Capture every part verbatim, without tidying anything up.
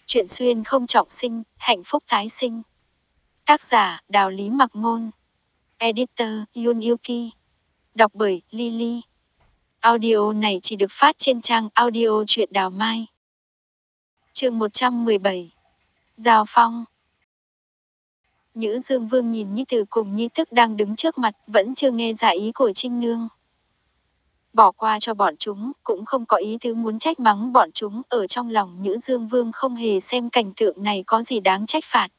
Chuyện xuyên không trọng sinh, hạnh phúc tái sinh. Tác giả Đào Lý Mặc Ngôn. Editor Yun Yuki. Đọc bởi Lily. Audio này chỉ được phát trên trang audio truyện Đào Mai. Chương một trăm mười bảy. Giao phong. Nhữ Dương Vương nhìn Nhi Tử cùng Nhi Tức đang đứng trước mặt, vẫn chưa nghe ra ý của Trinh Nương. Bỏ qua cho bọn chúng, cũng không có ý tứ muốn trách mắng bọn chúng, ở trong lòng Nhữ Dương Vương không hề xem cảnh tượng này có gì đáng trách phạt.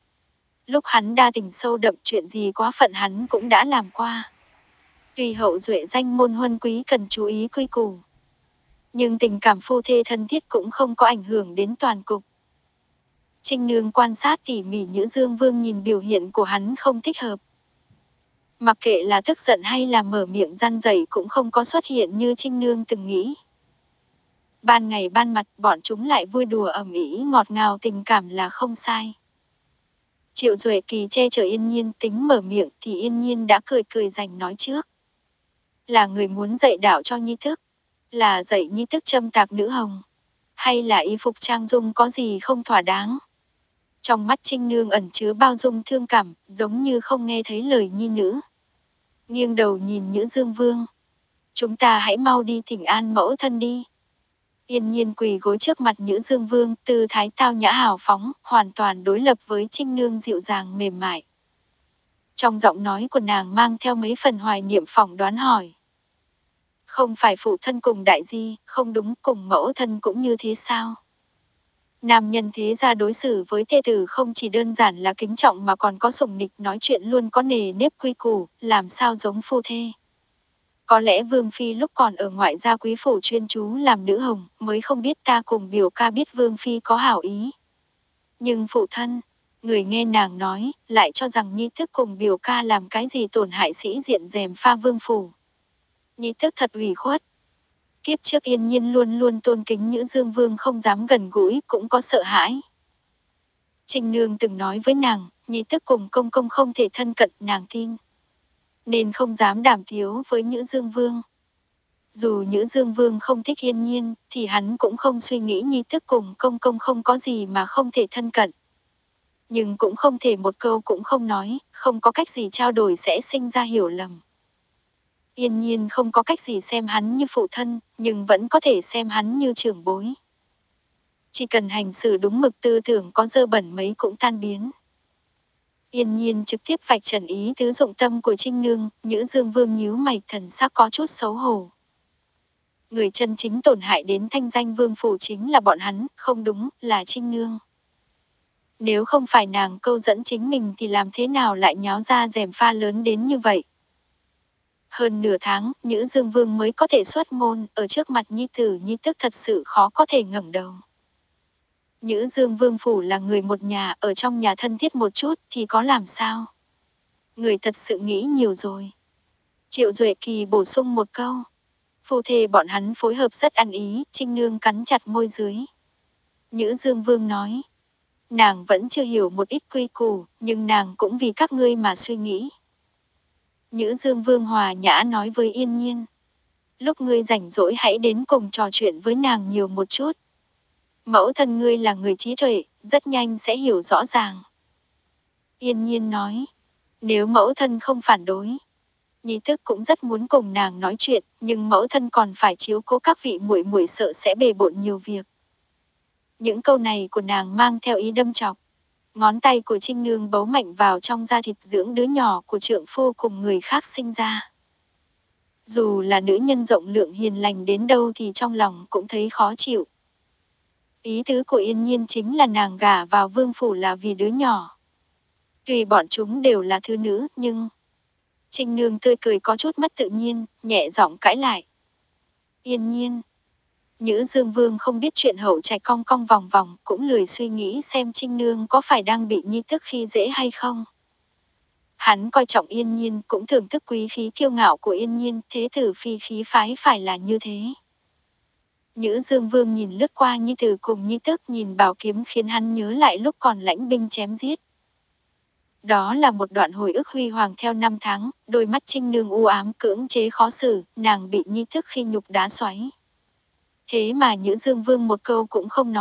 Lúc hắn đa tình sâu đậm, chuyện gì quá phận hắn cũng đã làm qua. Tuy hậu duệ danh môn huân quý cần chú ý quy củ, nhưng tình cảm phu thê thân thiết cũng không có ảnh hưởng đến toàn cục. Trinh Nương quan sát tỉ mỉ Nhữ Dương Vương, nhìn biểu hiện của hắn không thích hợp. Mặc kệ là tức giận hay là mở miệng răn dạy cũng không có xuất hiện như Trinh Nương từng nghĩ. Ban ngày ban mặt bọn chúng lại vui đùa ầm ĩ ngọt ngào, tình cảm là không sai. Triệu Duệ Kỳ che chở Yên Nhiên, tính mở miệng thì Yên Nhiên đã cười cười giành nói trước. Là người muốn dạy đạo cho Nhi Tức, là dạy Nhi Tức châm tạc nữ hồng, hay là y phục trang dung có gì không thỏa đáng? Trong mắt Trinh Nương ẩn chứa bao dung thương cảm, giống như không nghe thấy lời nhi nữ. Nghiêng đầu nhìn Nhữ Dương Vương. Chúng ta hãy mau đi thỉnh an mẫu thân đi. Yên Nhiên quỳ gối trước mặt Nhữ Dương Vương, tư thái tao nhã hào phóng, hoàn toàn đối lập với Trinh Nương dịu dàng mềm mại. Trong giọng nói của nàng mang theo mấy phần hoài niệm, phỏng đoán hỏi. Không phải phụ thân cùng đại di, không đúng, cùng mẫu thân cũng như thế sao? Nam nhân thế gia đối xử với thê tử không chỉ đơn giản là kính trọng mà còn có sủng nịch, nói chuyện luôn có nề nếp quy củ, làm sao giống phu thê. Có lẽ Vương Phi lúc còn ở ngoại gia quý phủ chuyên chú làm nữ hồng, mới không biết ta cùng biểu ca biết Vương Phi có hảo ý. Nhưng phụ thân, người nghe nàng nói, lại cho rằng Nhi Tức cùng biểu ca làm cái gì tổn hại sĩ diện rèm pha Vương phủ. Nhi Tức thật ủy khuất. Kiếp trước Yên Nhiên luôn luôn tôn kính Nhữ Dương Vương, không dám gần gũi, cũng có sợ hãi. Trinh Nương từng nói với nàng, Nhi Tức cùng công công không thể thân cận, nàng tin, nên không dám đàm tiếu với Nhữ Dương Vương. Dù Nhữ Dương Vương không thích Yên Nhiên, thì hắn cũng không suy nghĩ Nhi Tức cùng công công không có gì mà không thể thân cận. Nhưng cũng không thể một câu cũng không nói, không có cách gì trao đổi sẽ sinh ra hiểu lầm. Yên Nhiên không có cách gì xem hắn như phụ thân, nhưng vẫn có thể xem hắn như trưởng bối. Chỉ cần hành xử đúng mực, tư tưởng có dơ bẩn mấy cũng tan biến. Yên Nhiên trực tiếp vạch trần ý tứ dụng tâm của Trinh Nương, Nhữ Dương Vương nhíu mày, thần sắc có chút xấu hổ. Người chân chính tổn hại đến thanh danh Vương phủ chính là bọn hắn, không đúng, là Trinh Nương. Nếu không phải nàng câu dẫn chính mình thì làm thế nào lại nháo ra rèm pha lớn đến như vậy? Hơn nửa tháng, Nhữ Dương Vương mới có thể xuất môn, ở trước mặt Nhi Tử Nhi Tức thật sự khó có thể ngẩng đầu. Nhữ Dương Vương phủ là người một nhà, ở trong nhà thân thiết một chút thì có làm sao? Người thật sự nghĩ nhiều rồi. Triệu Duệ Kỳ bổ sung một câu. Phu thê bọn hắn phối hợp rất ăn ý, Trinh Nương cắn chặt môi dưới. Nhữ Dương Vương nói. Nàng vẫn chưa hiểu một ít quy củ, nhưng nàng cũng vì các ngươi mà suy nghĩ. Nhữ Dương Vương hòa nhã nói với Yên Nhiên. Lúc ngươi rảnh rỗi hãy đến cùng trò chuyện với nàng nhiều một chút. Mẫu thân ngươi là người trí tuệ, rất nhanh sẽ hiểu rõ ràng. Yên Nhiên nói. Nếu mẫu thân không phản đối. Nhi Tức cũng rất muốn cùng nàng nói chuyện, nhưng mẫu thân còn phải chiếu cố các vị muội muội, sợ sẽ bề bộn nhiều việc. Những câu này của nàng mang theo ý đâm chọc. Ngón tay của Trinh Nương bấu mạnh vào trong da thịt, dưỡng đứa nhỏ của trượng phu cùng người khác sinh ra. Dù là nữ nhân rộng lượng hiền lành đến đâu thì trong lòng cũng thấy khó chịu. Ý tứ của Yên Nhiên chính là nàng gả vào Vương phủ là vì đứa nhỏ. Tuy bọn chúng đều là thứ nữ, nhưng... Trinh Nương tươi cười có chút mất tự nhiên, nhẹ giọng cãi lại. Yên Nhiên. Nhữ Dương Vương không biết chuyện hậu trạch, cong cong vòng vòng, cũng lười suy nghĩ xem Trinh Nương có phải đang bị Nhi Tức khi dễ hay không. Hắn coi trọng Yên Nhiên, cũng thưởng thức quý khí kiêu ngạo của Yên Nhiên, thế tử phi khí phái phải là như thế. Nhữ Dương Vương nhìn lướt qua Nhi Tử cùng Nhi Tức, nhìn bảo kiếm khiến hắn nhớ lại lúc còn lãnh binh chém giết. Đó là một đoạn hồi ức huy hoàng theo năm tháng, đôi mắt Trinh Nương u ám cưỡng chế khó xử, nàng bị Nhi Tức khi nhục đá xoáy. Thế mà Nhữ Dương Vương một câu cũng không nói,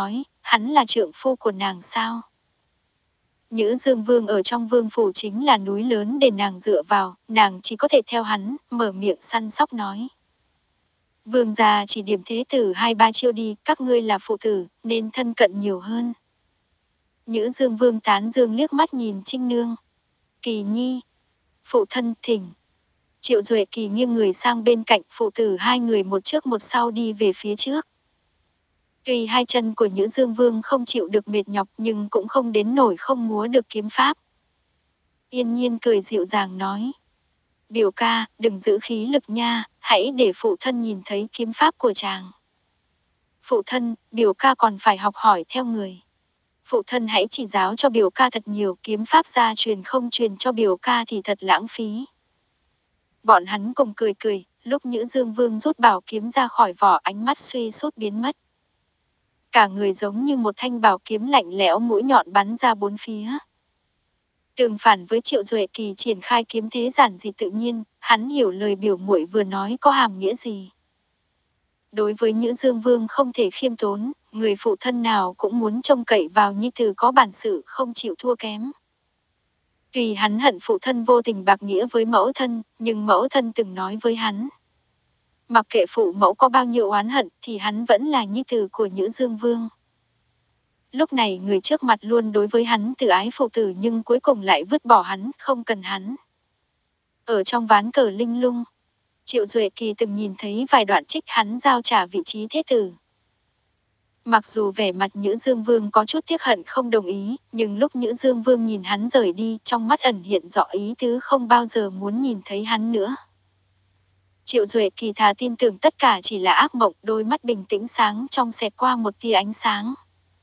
hắn là trượng phu của nàng sao? Nhữ Dương Vương ở trong vương phủ chính là núi lớn để nàng dựa vào, nàng chỉ có thể theo hắn, mở miệng săn sóc nói. Vương gia chỉ điểm thế tử hai ba chiêu đi, các ngươi là phụ tử, nên thân cận nhiều hơn. Nhữ Dương Vương tán dương liếc mắt nhìn Trinh Nương. Kỳ nhi. Phụ thân thỉnh. Triệu Duệ Kỳ nghiêng người sang bên cạnh, phụ tử hai người một trước một sau đi về phía trước. Tuy hai chân của Nhữ Dương Vương không chịu được mệt nhọc nhưng cũng không đến nổi không múa được kiếm pháp. Yên Nhiên cười dịu dàng nói. Biểu ca, đừng giữ khí lực nha, hãy để phụ thân nhìn thấy kiếm pháp của chàng. Phụ thân, biểu ca còn phải học hỏi theo người. Phụ thân hãy chỉ giáo cho biểu ca thật nhiều, kiếm pháp gia truyền không truyền cho biểu ca thì thật lãng phí. Bọn hắn cùng cười cười, lúc Nhữ Dương Vương rút bảo kiếm ra khỏi vỏ, ánh mắt suy sút biến mất. Cả người giống như một thanh bảo kiếm lạnh lẽo, mũi nhọn bắn ra bốn phía. Tương phản với Triệu Duệ Kỳ triển khai kiếm thế giản dị tự nhiên, hắn hiểu lời biểu muội vừa nói có hàm nghĩa gì. Đối với Nhữ Dương Vương không thể khiêm tốn, người phụ thân nào cũng muốn trông cậy vào nhi tử có bản sự không chịu thua kém. Tuy hắn hận phụ thân vô tình bạc nghĩa với mẫu thân, nhưng mẫu thân từng nói với hắn. Mặc kệ phụ mẫu có bao nhiêu oán hận thì hắn vẫn là nhi tử của Nhữ Dương Vương. Lúc này người trước mặt luôn đối với hắn từ ái phụ tử nhưng cuối cùng lại vứt bỏ hắn, không cần hắn. Ở trong ván cờ linh lung, Triệu Duệ Kỳ từng nhìn thấy vài đoạn trích hắn giao trả vị trí thế tử. Mặc dù vẻ mặt Nhữ Dương Vương có chút tiếc hận không đồng ý, nhưng lúc Nhữ Dương Vương nhìn hắn rời đi, trong mắt ẩn hiện rõ ý tứ không bao giờ muốn nhìn thấy hắn nữa. Triệu Duệ Kỳ thà tin tưởng tất cả chỉ là ác mộng, đôi mắt bình tĩnh sáng trong xẹt qua một tia ánh sáng.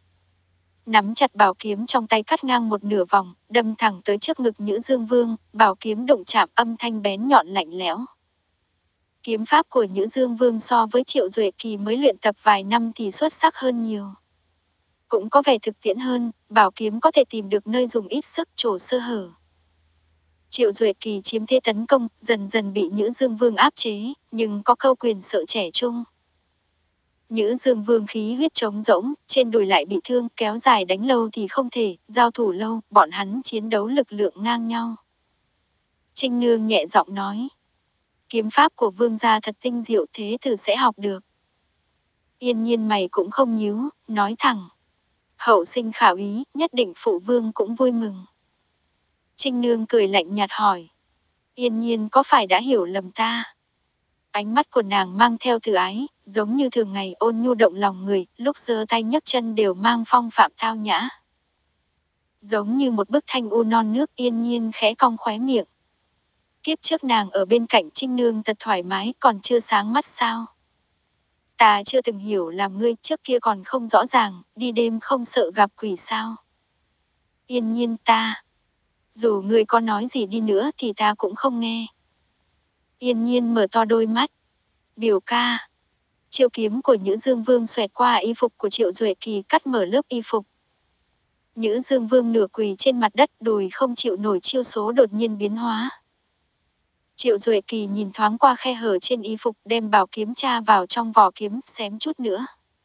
Nắm chặt bảo kiếm trong tay cắt ngang một nửa vòng, đâm thẳng tới trước ngực Nhữ Dương Vương, bảo kiếm đụng chạm âm thanh bén nhọn lạnh lẽo. Kiếm pháp của Nhữ Dương Vương so với Triệu Duệ Kỳ mới luyện tập vài năm thì xuất sắc hơn nhiều. Cũng có vẻ thực tiễn hơn, bảo kiếm có thể tìm được nơi dùng ít sức trổ sơ hở. Triệu Duệ Kỳ chiếm thế tấn công, dần dần bị Nhữ Dương Vương áp chế, nhưng có câu quyền sợ trẻ trung. Nhữ Dương Vương khí huyết trống rỗng, trên đùi lại bị thương, kéo dài đánh lâu thì không thể, giao thủ lâu, bọn hắn chiến đấu lực lượng ngang nhau. Trinh Nương nhẹ giọng nói. Kiếm pháp của Vương gia thật tinh diệu, thế tử sẽ học được. Yên Nhiên mày cũng không nhíu, nói thẳng. Hậu sinh khảo ý, nhất định phụ vương cũng vui mừng. Trinh Nương cười lạnh nhạt hỏi. Yên Nhiên có phải đã hiểu lầm ta? Ánh mắt của nàng mang theo từ ái, giống như thường ngày ôn nhu động lòng người, lúc giơ tay nhấc chân đều mang phong phạm thao nhã. Giống như một bức thanh u non nước. Yên Nhiên khẽ cong khóe miệng. Kiếp trước nàng ở bên cạnh Trinh Nương thật thoải mái, còn chưa sáng mắt sao? Ta chưa từng hiểu làm ngươi, trước kia còn không rõ ràng, đi đêm không sợ gặp quỷ sao? Yên Nhiên ta, dù ngươi có nói gì đi nữa thì ta cũng không nghe. Yên Nhiên mở to đôi mắt. Biểu ca. Chiêu kiếm của Nhữ Dương Vương xoẹt qua y phục của Triệu Duệ Kỳ, cắt mở lớp y phục. Nhữ Dương Vương nửa quỳ trên mặt đất, đùi không chịu nổi chiêu số đột nhiên biến hóa. Triệu Duệ Kỳ nhìn thoáng qua khe hở trên y phục, đem bảo kiếm tra vào trong vỏ kiếm, xém chút nữa.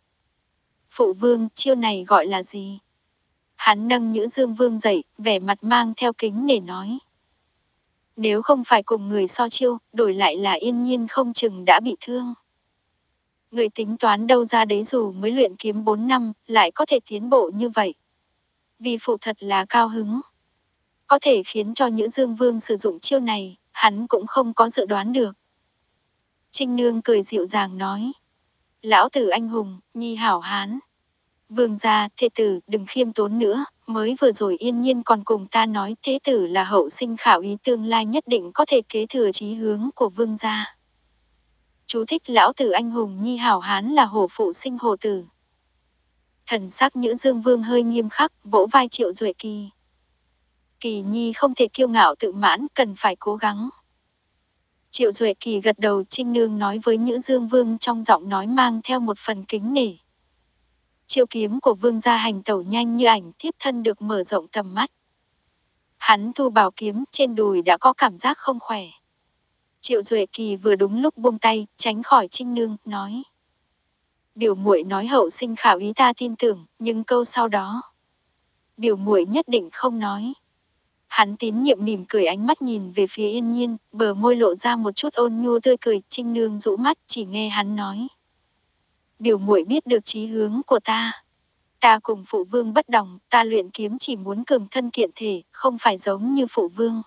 Phụ vương, chiêu này gọi là gì? Hắn nâng Nhữ Dương Vương dậy, vẻ mặt mang theo kính nể nói. Nếu không phải cùng người so chiêu, đổi lại là Yên Nhiên không chừng đã bị thương. Người tính toán đâu ra đấy, dù mới luyện kiếm bốn năm, lại có thể tiến bộ như vậy. Vì phụ thật là cao hứng. Có thể khiến cho Nhữ Dương Vương sử dụng chiêu này, hắn cũng không có dự đoán được. Trinh Nương cười dịu dàng nói. Lão tử anh hùng, nhi hảo hán. Vương gia, thê tử, đừng khiêm tốn nữa, mới vừa rồi Yên Nhiên còn cùng ta nói thế tử là hậu sinh khảo ý, tương lai nhất định có thể kế thừa chí hướng của vương gia. Chú thích: lão tử anh hùng nhi hảo hán là hổ phụ sinh hổ tử. Thần sắc Nhữ Dương Vương hơi nghiêm khắc, vỗ vai Triệu Duệ Kỳ. Kỳ nhi không thể kiêu ngạo tự mãn, cần phải cố gắng. Triệu Duệ Kỳ gật đầu. Trinh Nương nói với Nhữ Dương Vương trong giọng nói mang theo một phần kính nể. Chiêu kiếm của vương gia hành tẩu nhanh như ảnh, thiếp thân được mở rộng tầm mắt. Hắn thu bảo kiếm, trên đùi đã có cảm giác không khỏe. Triệu Duệ Kỳ vừa đúng lúc buông tay, tránh khỏi Trinh Nương, nói. Biểu muội nói hậu sinh khảo ý ta tin tưởng, nhưng câu sau đó, biểu muội nhất định không nói. Hắn tín nhiệm mỉm cười, ánh mắt nhìn về phía Yên Nhiên, bờ môi lộ ra một chút ôn nhu tươi cười. Trinh Nương rũ mắt, chỉ nghe hắn nói: biểu muội biết được chí hướng của ta. Ta cùng phụ vương bất đồng, ta luyện kiếm chỉ muốn cường thân kiện thể, không phải giống như phụ vương.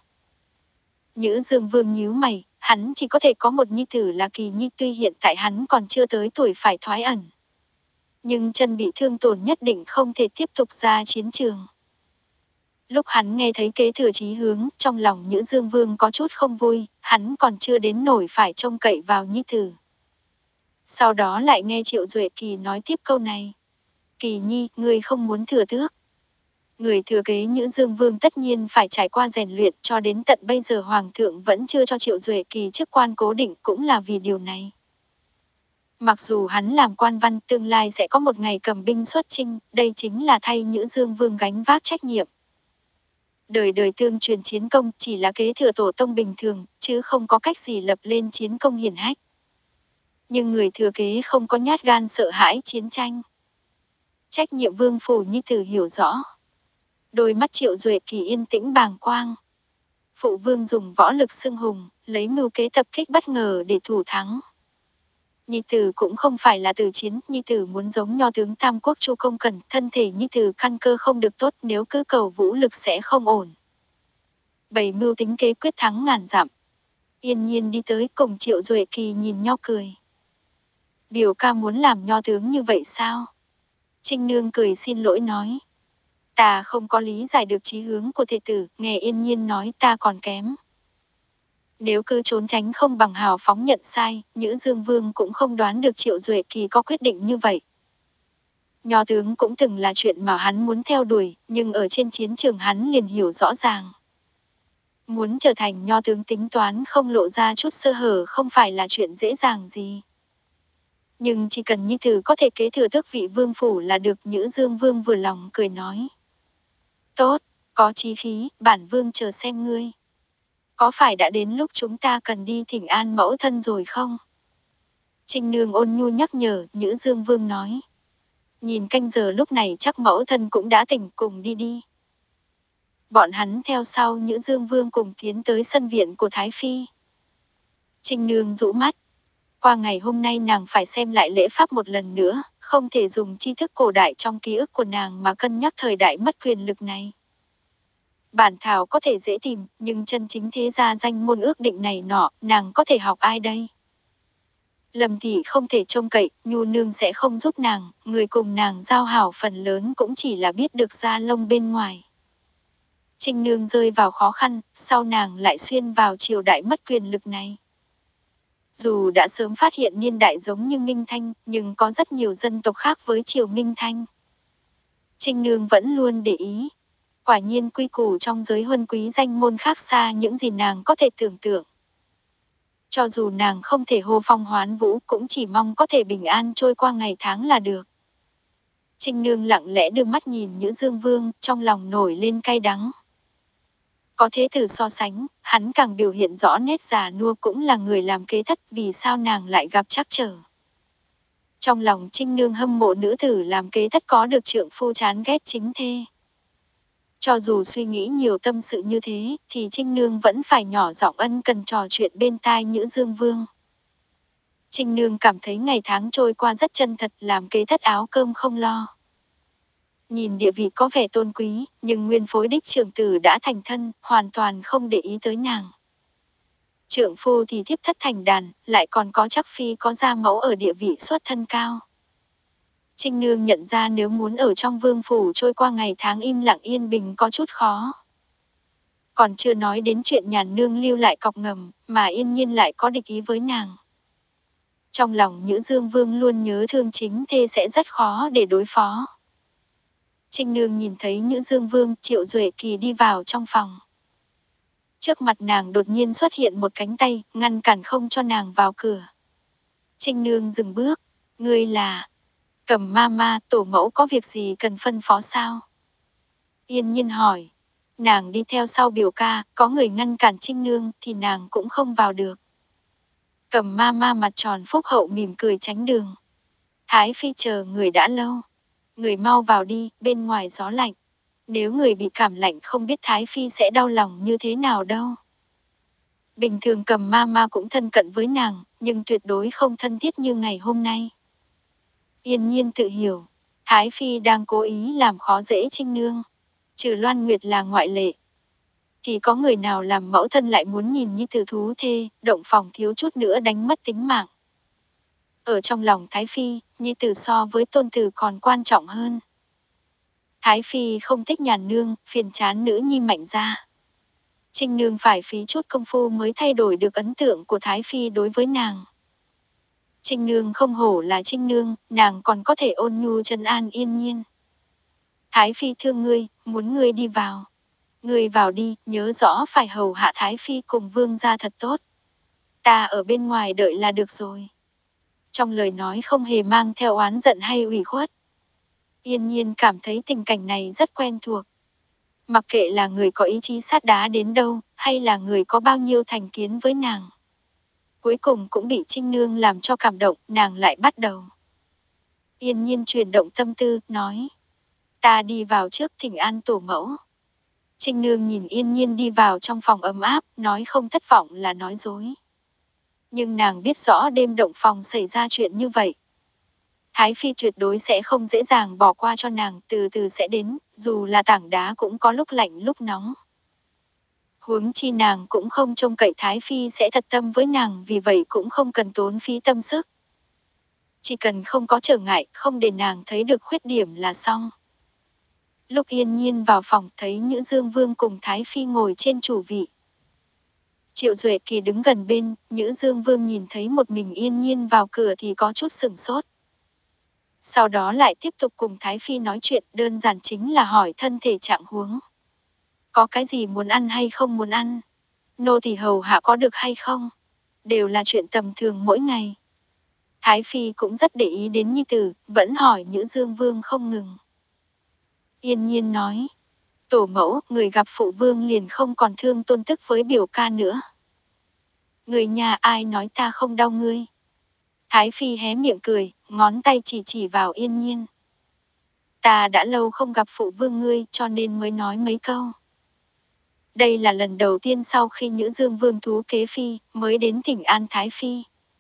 Nhữ Dương Vương nhíu mày, hắn chỉ có thể có một nhi tử là Kỳ Nhi, tuy hiện tại hắn còn chưa tới tuổi phải thoái ẩn. Nhưng chân bị thương tổn nhất định không thể tiếp tục ra chiến trường. Lúc hắn nghe thấy kế thừa chí hướng, trong lòng Nhữ Dương Vương có chút không vui, hắn còn chưa đến nổi phải trông cậy vào nhi tử. Sau đó lại nghe Triệu Duệ Kỳ nói tiếp câu này: Kỳ Nhi, ngươi không muốn thừa tước. Người thừa kế Nhữ Dương Vương tất nhiên phải trải qua rèn luyện, cho đến tận bây giờ Hoàng thượng vẫn chưa cho Triệu Duệ Kỳ chức quan cố định cũng là vì điều này. Mặc dù hắn làm quan văn, tương lai sẽ có một ngày cầm binh xuất chinh, đây chính là thay Nhữ Dương Vương gánh vác trách nhiệm. Đời đời tương truyền chiến công chỉ là kế thừa tổ tông bình thường, chứ không có cách gì lập lên chiến công hiển hách. Nhưng người thừa kế không có nhát gan sợ hãi chiến tranh. Trách nhiệm vương phủ nhi tử hiểu rõ. Đôi mắt Triệu Duệ Kỳ yên tĩnh bàng quang. Phụ vương dùng võ lực xưng hùng, lấy mưu kế tập kích bất ngờ để thủ thắng. Nhi tử cũng không phải là từ chiến, nhi tử muốn giống nho tướng Tam Quốc Chu Công Cẩn, thân thể nhi tử căn cơ không được tốt, nếu cứ cầu vũ lực sẽ không ổn. Bày mưu tính kế quyết thắng ngàn dặm. Yên Nhiên đi tới cùng Triệu Duệ Kỳ nhìn nhau cười. Biểu ca muốn làm nho tướng như vậy sao? Trinh Nương cười xin lỗi nói. Ta không có lý giải được chí hướng của thê tử, nghe Yên Nhiên nói ta còn kém. Nếu cứ trốn tránh không bằng hào phóng nhận sai, Nhữ Dương Vương cũng không đoán được Triệu Duệ Kỳ có quyết định như vậy. Nho tướng cũng từng là chuyện mà hắn muốn theo đuổi, nhưng ở trên chiến trường hắn liền hiểu rõ ràng. Muốn trở thành nho tướng tính toán không lộ ra chút sơ hở không phải là chuyện dễ dàng gì. Nhưng chỉ cần nhi tử có thể kế thừa tước vị vương phủ là được. Nhữ Dương Vương vừa lòng cười nói. Tốt, có chí khí, bản vương chờ xem ngươi. Có phải đã đến lúc chúng ta cần đi thỉnh an mẫu thân rồi không? Trinh Nương ôn nhu nhắc nhở, Nhữ Dương Vương nói. Nhìn canh giờ lúc này chắc mẫu thân cũng đã tỉnh, cùng đi đi. Bọn hắn theo sau Nhữ Dương Vương cùng tiến tới sân viện của Thái Phi. Trinh Nương rũ mắt. Qua ngày hôm nay nàng phải xem lại lễ pháp một lần nữa, không thể dùng tri thức cổ đại trong ký ức của nàng mà cân nhắc thời đại mất quyền lực này. Bản thảo có thể dễ tìm, nhưng chân chính thế gia danh môn ước định này nọ, nàng có thể học ai đây? Lâm Thị không thể trông cậy, Nhu Nương sẽ không giúp nàng, người cùng nàng giao hảo phần lớn cũng chỉ là biết được da lông bên ngoài. Trinh Nương rơi vào khó khăn, sau nàng lại xuyên vào triều đại mất quyền lực này. Dù đã sớm phát hiện niên đại giống như Minh Thanh, nhưng có rất nhiều dân tộc khác với triều Minh Thanh. Trinh Nương vẫn luôn để ý. Quả nhiên quy củ trong giới huân quý danh môn khác xa những gì nàng có thể tưởng tượng. Cho dù nàng không thể hô phong hoán vũ cũng chỉ mong có thể bình an trôi qua ngày tháng là được. Trinh Nương lặng lẽ đưa mắt nhìn Nhữ Dương Vương, trong lòng nổi lên cay đắng. Có thế tử so sánh, hắn càng biểu hiện rõ nét già nua cũng là người làm kế thất, vì sao nàng lại gặp trắc trở. Trong lòng Trinh Nương hâm mộ nữ tử làm kế thất có được trượng phu chán ghét chính thê. Cho dù suy nghĩ nhiều tâm sự như thế, thì Trinh Nương vẫn phải nhỏ giọng ân cần trò chuyện bên tai Nhữ Dương Vương. Trinh Nương cảm thấy ngày tháng trôi qua rất chân thật, làm kế thất áo cơm không lo. Nhìn địa vị có vẻ tôn quý, nhưng nguyên phối đích trưởng tử đã thành thân, hoàn toàn không để ý tới nàng. Trượng phu thì thiếp thất thành đàn, lại còn có chắc phi có gia mẫu ở địa vị xuất thân cao. Trinh Nương nhận ra nếu muốn ở trong vương phủ trôi qua ngày tháng im lặng yên bình có chút khó. Còn chưa nói đến chuyện Nhàn Nương lưu lại cọc ngầm, mà Yên Nhiên lại có địch ý với nàng. Trong lòng Nhữ Dương Vương luôn nhớ thương chính thê sẽ rất khó để đối phó. Trinh Nương nhìn thấy Nhữ Dương Vương, Triệu Duệ Kỳ đi vào trong phòng. Trước mặt nàng đột nhiên xuất hiện một cánh tay, ngăn cản không cho nàng vào cửa. Trinh Nương dừng bước, ngươi là... Cẩm ma ma, tổ mẫu có việc gì cần phân phó sao? Yên Nhiên hỏi. Nàng đi theo sau biểu ca, có người ngăn cản Trinh Nương thì nàng cũng không vào được. Cẩm ma ma mặt tròn phúc hậu mỉm cười tránh đường. Thái Phi chờ người đã lâu. Người mau vào đi, bên ngoài gió lạnh. Nếu người bị cảm lạnh không biết Thái Phi sẽ đau lòng như thế nào đâu. Bình thường Cầm Ma Ma cũng thân cận với nàng, nhưng tuyệt đối không thân thiết như ngày hôm nay. Yên Nhiên tự hiểu, Thái Phi đang cố ý làm khó dễ Trinh Nương. Trừ Loan Nguyệt là ngoại lệ. Thì có người nào làm mẫu thân lại muốn nhìn như tử thú thê, động phòng thiếu chút nữa đánh mất tính mạng. Ở trong lòng Thái Phi, nhi tử so với tôn tử còn quan trọng hơn. Thái Phi không thích Nhàn Nương, phiền chán nữ nhi Mạnh gia. Trinh Nương phải phí chút công phu mới thay đổi được ấn tượng của Thái Phi đối với nàng. Trinh Nương không hổ là Trinh Nương, nàng còn có thể ôn nhu trấn an Yên Nhiên. Thái Phi thương ngươi, muốn ngươi đi vào. Ngươi vào đi, nhớ rõ phải hầu hạ Thái Phi cùng vương gia thật tốt. Ta ở bên ngoài đợi là được rồi. Trong lời nói không hề mang theo oán giận hay ủy khuất. Yên Nhiên cảm thấy tình cảnh này rất quen thuộc. Mặc kệ là người có ý chí sắt đá đến đâu, hay là người có bao nhiêu thành kiến với nàng. Cuối cùng cũng bị Trinh Nương làm cho cảm động, nàng lại bắt đầu. Yên Nhiên chuyển động tâm tư, nói. Ta đi vào trước thỉnh an tổ mẫu. Trinh Nương nhìn Yên Nhiên đi vào trong phòng ấm áp, nói không thất vọng là nói dối. Nhưng nàng biết rõ đêm động phòng xảy ra chuyện như vậy. Thái Phi tuyệt đối sẽ không dễ dàng bỏ qua cho nàng, từ từ sẽ đến, dù là tảng đá cũng có lúc lạnh lúc nóng. Huống chi nàng cũng không trông cậy Thái Phi sẽ thật tâm với nàng, vì vậy cũng không cần tốn phí tâm sức. Chỉ cần không có trở ngại, không để nàng thấy được khuyết điểm là xong. Lúc Yên Nhiên vào phòng thấy Nhữ Dương Vương cùng Thái Phi ngồi trên chủ vị. Triệu Duệ Kỳ đứng gần bên, Nhữ Dương Vương nhìn thấy một mình Yên Nhiên vào cửa thì có chút sửng sốt. Sau đó lại tiếp tục cùng Thái Phi nói chuyện, đơn giản chính là hỏi thân thể trạng huống. Có cái gì muốn ăn hay không muốn ăn? Nô tỳ hầu hạ có được hay không? Đều là chuyện tầm thường mỗi ngày. Thái Phi cũng rất để ý đến nhi tử, vẫn hỏi Nhữ Dương Vương không ngừng. Yên Nhiên nói, tổ mẫu, người gặp phụ vương liền không còn thương tôn tức với biểu ca nữa. Người nhà ai nói ta không đau ngươi? Thái Phi hé miệng cười, ngón tay chỉ chỉ vào Yên Nhiên. Ta đã lâu không gặp phụ vương ngươi cho nên mới nói mấy câu. Đây là lần đầu tiên sau khi Nhữ Dương Vương thú kế phi, mới đến thỉnh an Thái Phi.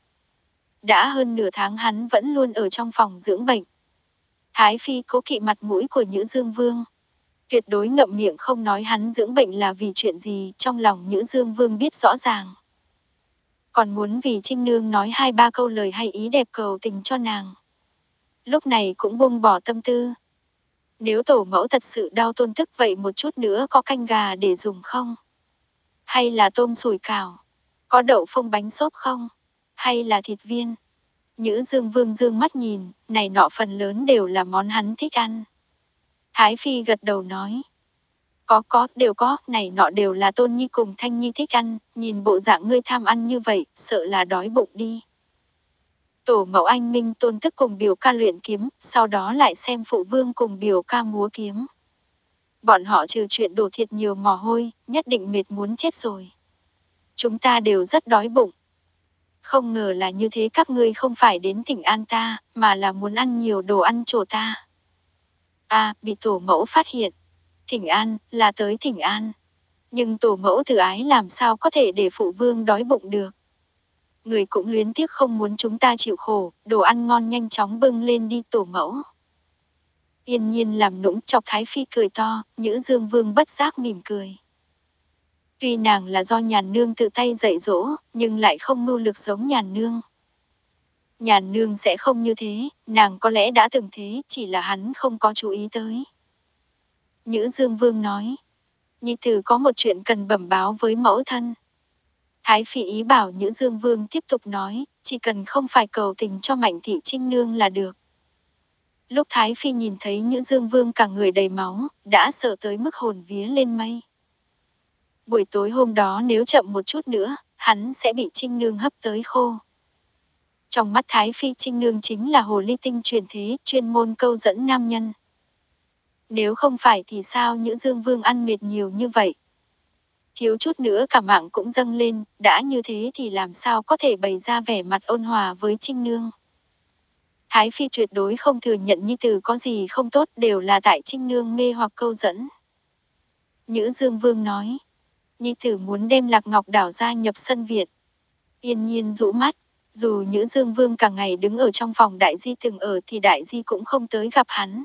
Đã hơn nửa tháng hắn vẫn luôn ở trong phòng dưỡng bệnh. Thái Phi cố kỵ mặt mũi của Nhữ Dương Vương. Tuyệt đối ngậm miệng không nói hắn dưỡng bệnh là vì chuyện gì, trong lòng Nhữ Dương Vương biết rõ ràng. Còn muốn vì Trinh Nương nói hai ba câu lời hay ý đẹp cầu tình cho nàng. Lúc này cũng buông bỏ tâm tư. Nếu tổ mẫu thật sự đau tôn tức vậy một chút nữa có canh gà để dùng không? Hay là tôm sủi cảo? Có đậu phông bánh xốp không? Hay là thịt viên? Nhữ Dương Vương dương mắt nhìn, này nọ phần lớn đều là món hắn thích ăn. Thái Phi gật đầu nói. Có có, đều có, này nọ đều là Tôn Nhi cùng Thanh Nhi thích ăn, nhìn bộ dạng ngươi tham ăn như vậy, sợ là đói bụng đi. Tổ mẫu anh minh tôn tức cùng biểu ca luyện kiếm, sau đó lại xem phụ vương cùng biểu ca múa kiếm. Bọn họ trừ chuyện đổ thiệt nhiều mồ hôi, nhất định mệt muốn chết rồi. Chúng ta đều rất đói bụng. Không ngờ là như thế, các ngươi không phải đến thỉnh an ta, mà là muốn ăn nhiều đồ ăn chỗ ta. À, bị tổ mẫu phát hiện. Thỉnh an, là tới thỉnh an. Nhưng tổ mẫu từ ái làm sao có thể để phụ vương đói bụng được. Người cũng luyến tiếc không muốn chúng ta chịu khổ, đồ ăn ngon nhanh chóng bưng lên đi tổ mẫu. Yên Nhiên làm nũng chọc Thái Phi cười to, Nhữ Dương Vương bất giác mỉm cười. Tuy nàng là do Nhàn Nương tự tay dạy dỗ, nhưng lại không mưu lược giống Nhàn Nương. Nhàn Nương sẽ không như thế, nàng có lẽ đã từng thế, chỉ là hắn không có chú ý tới. Nhữ Dương Vương nói, nhi tử có một chuyện cần bẩm báo với mẫu thân. Thái Phi ý bảo Nhữ Dương Vương tiếp tục nói, chỉ cần không phải cầu tình cho Mạnh Thị Trinh Nương là được. Lúc Thái Phi nhìn thấy Nhữ Dương Vương cả người đầy máu, đã sợ tới mức hồn vía lên mây. Buổi tối hôm đó nếu chậm một chút nữa, hắn sẽ bị Trinh Nương hấp tới khô. Trong mắt Thái Phi Trinh Nương chính là hồ ly tinh truyền thế, chuyên môn câu dẫn nam nhân. Nếu không phải thì sao Nhữ Dương Vương ăn mệt nhiều như vậy? Thiếu chút nữa cả mạng cũng dâng lên, đã như thế thì làm sao có thể bày ra vẻ mặt ôn hòa với Trinh Nương. Thái Phi tuyệt đối không thừa nhận nhi tử có gì không tốt, đều là tại Trinh Nương mê hoặc câu dẫn. Nhữ Dương Vương nói, nhi tử muốn đem Lạc Ngọc Đảo gia nhập sân Việt. Yên Nhiên rũ mắt, dù Nhữ Dương Vương cả ngày đứng ở trong phòng Đại Di từng ở thì Đại Di cũng không tới gặp hắn.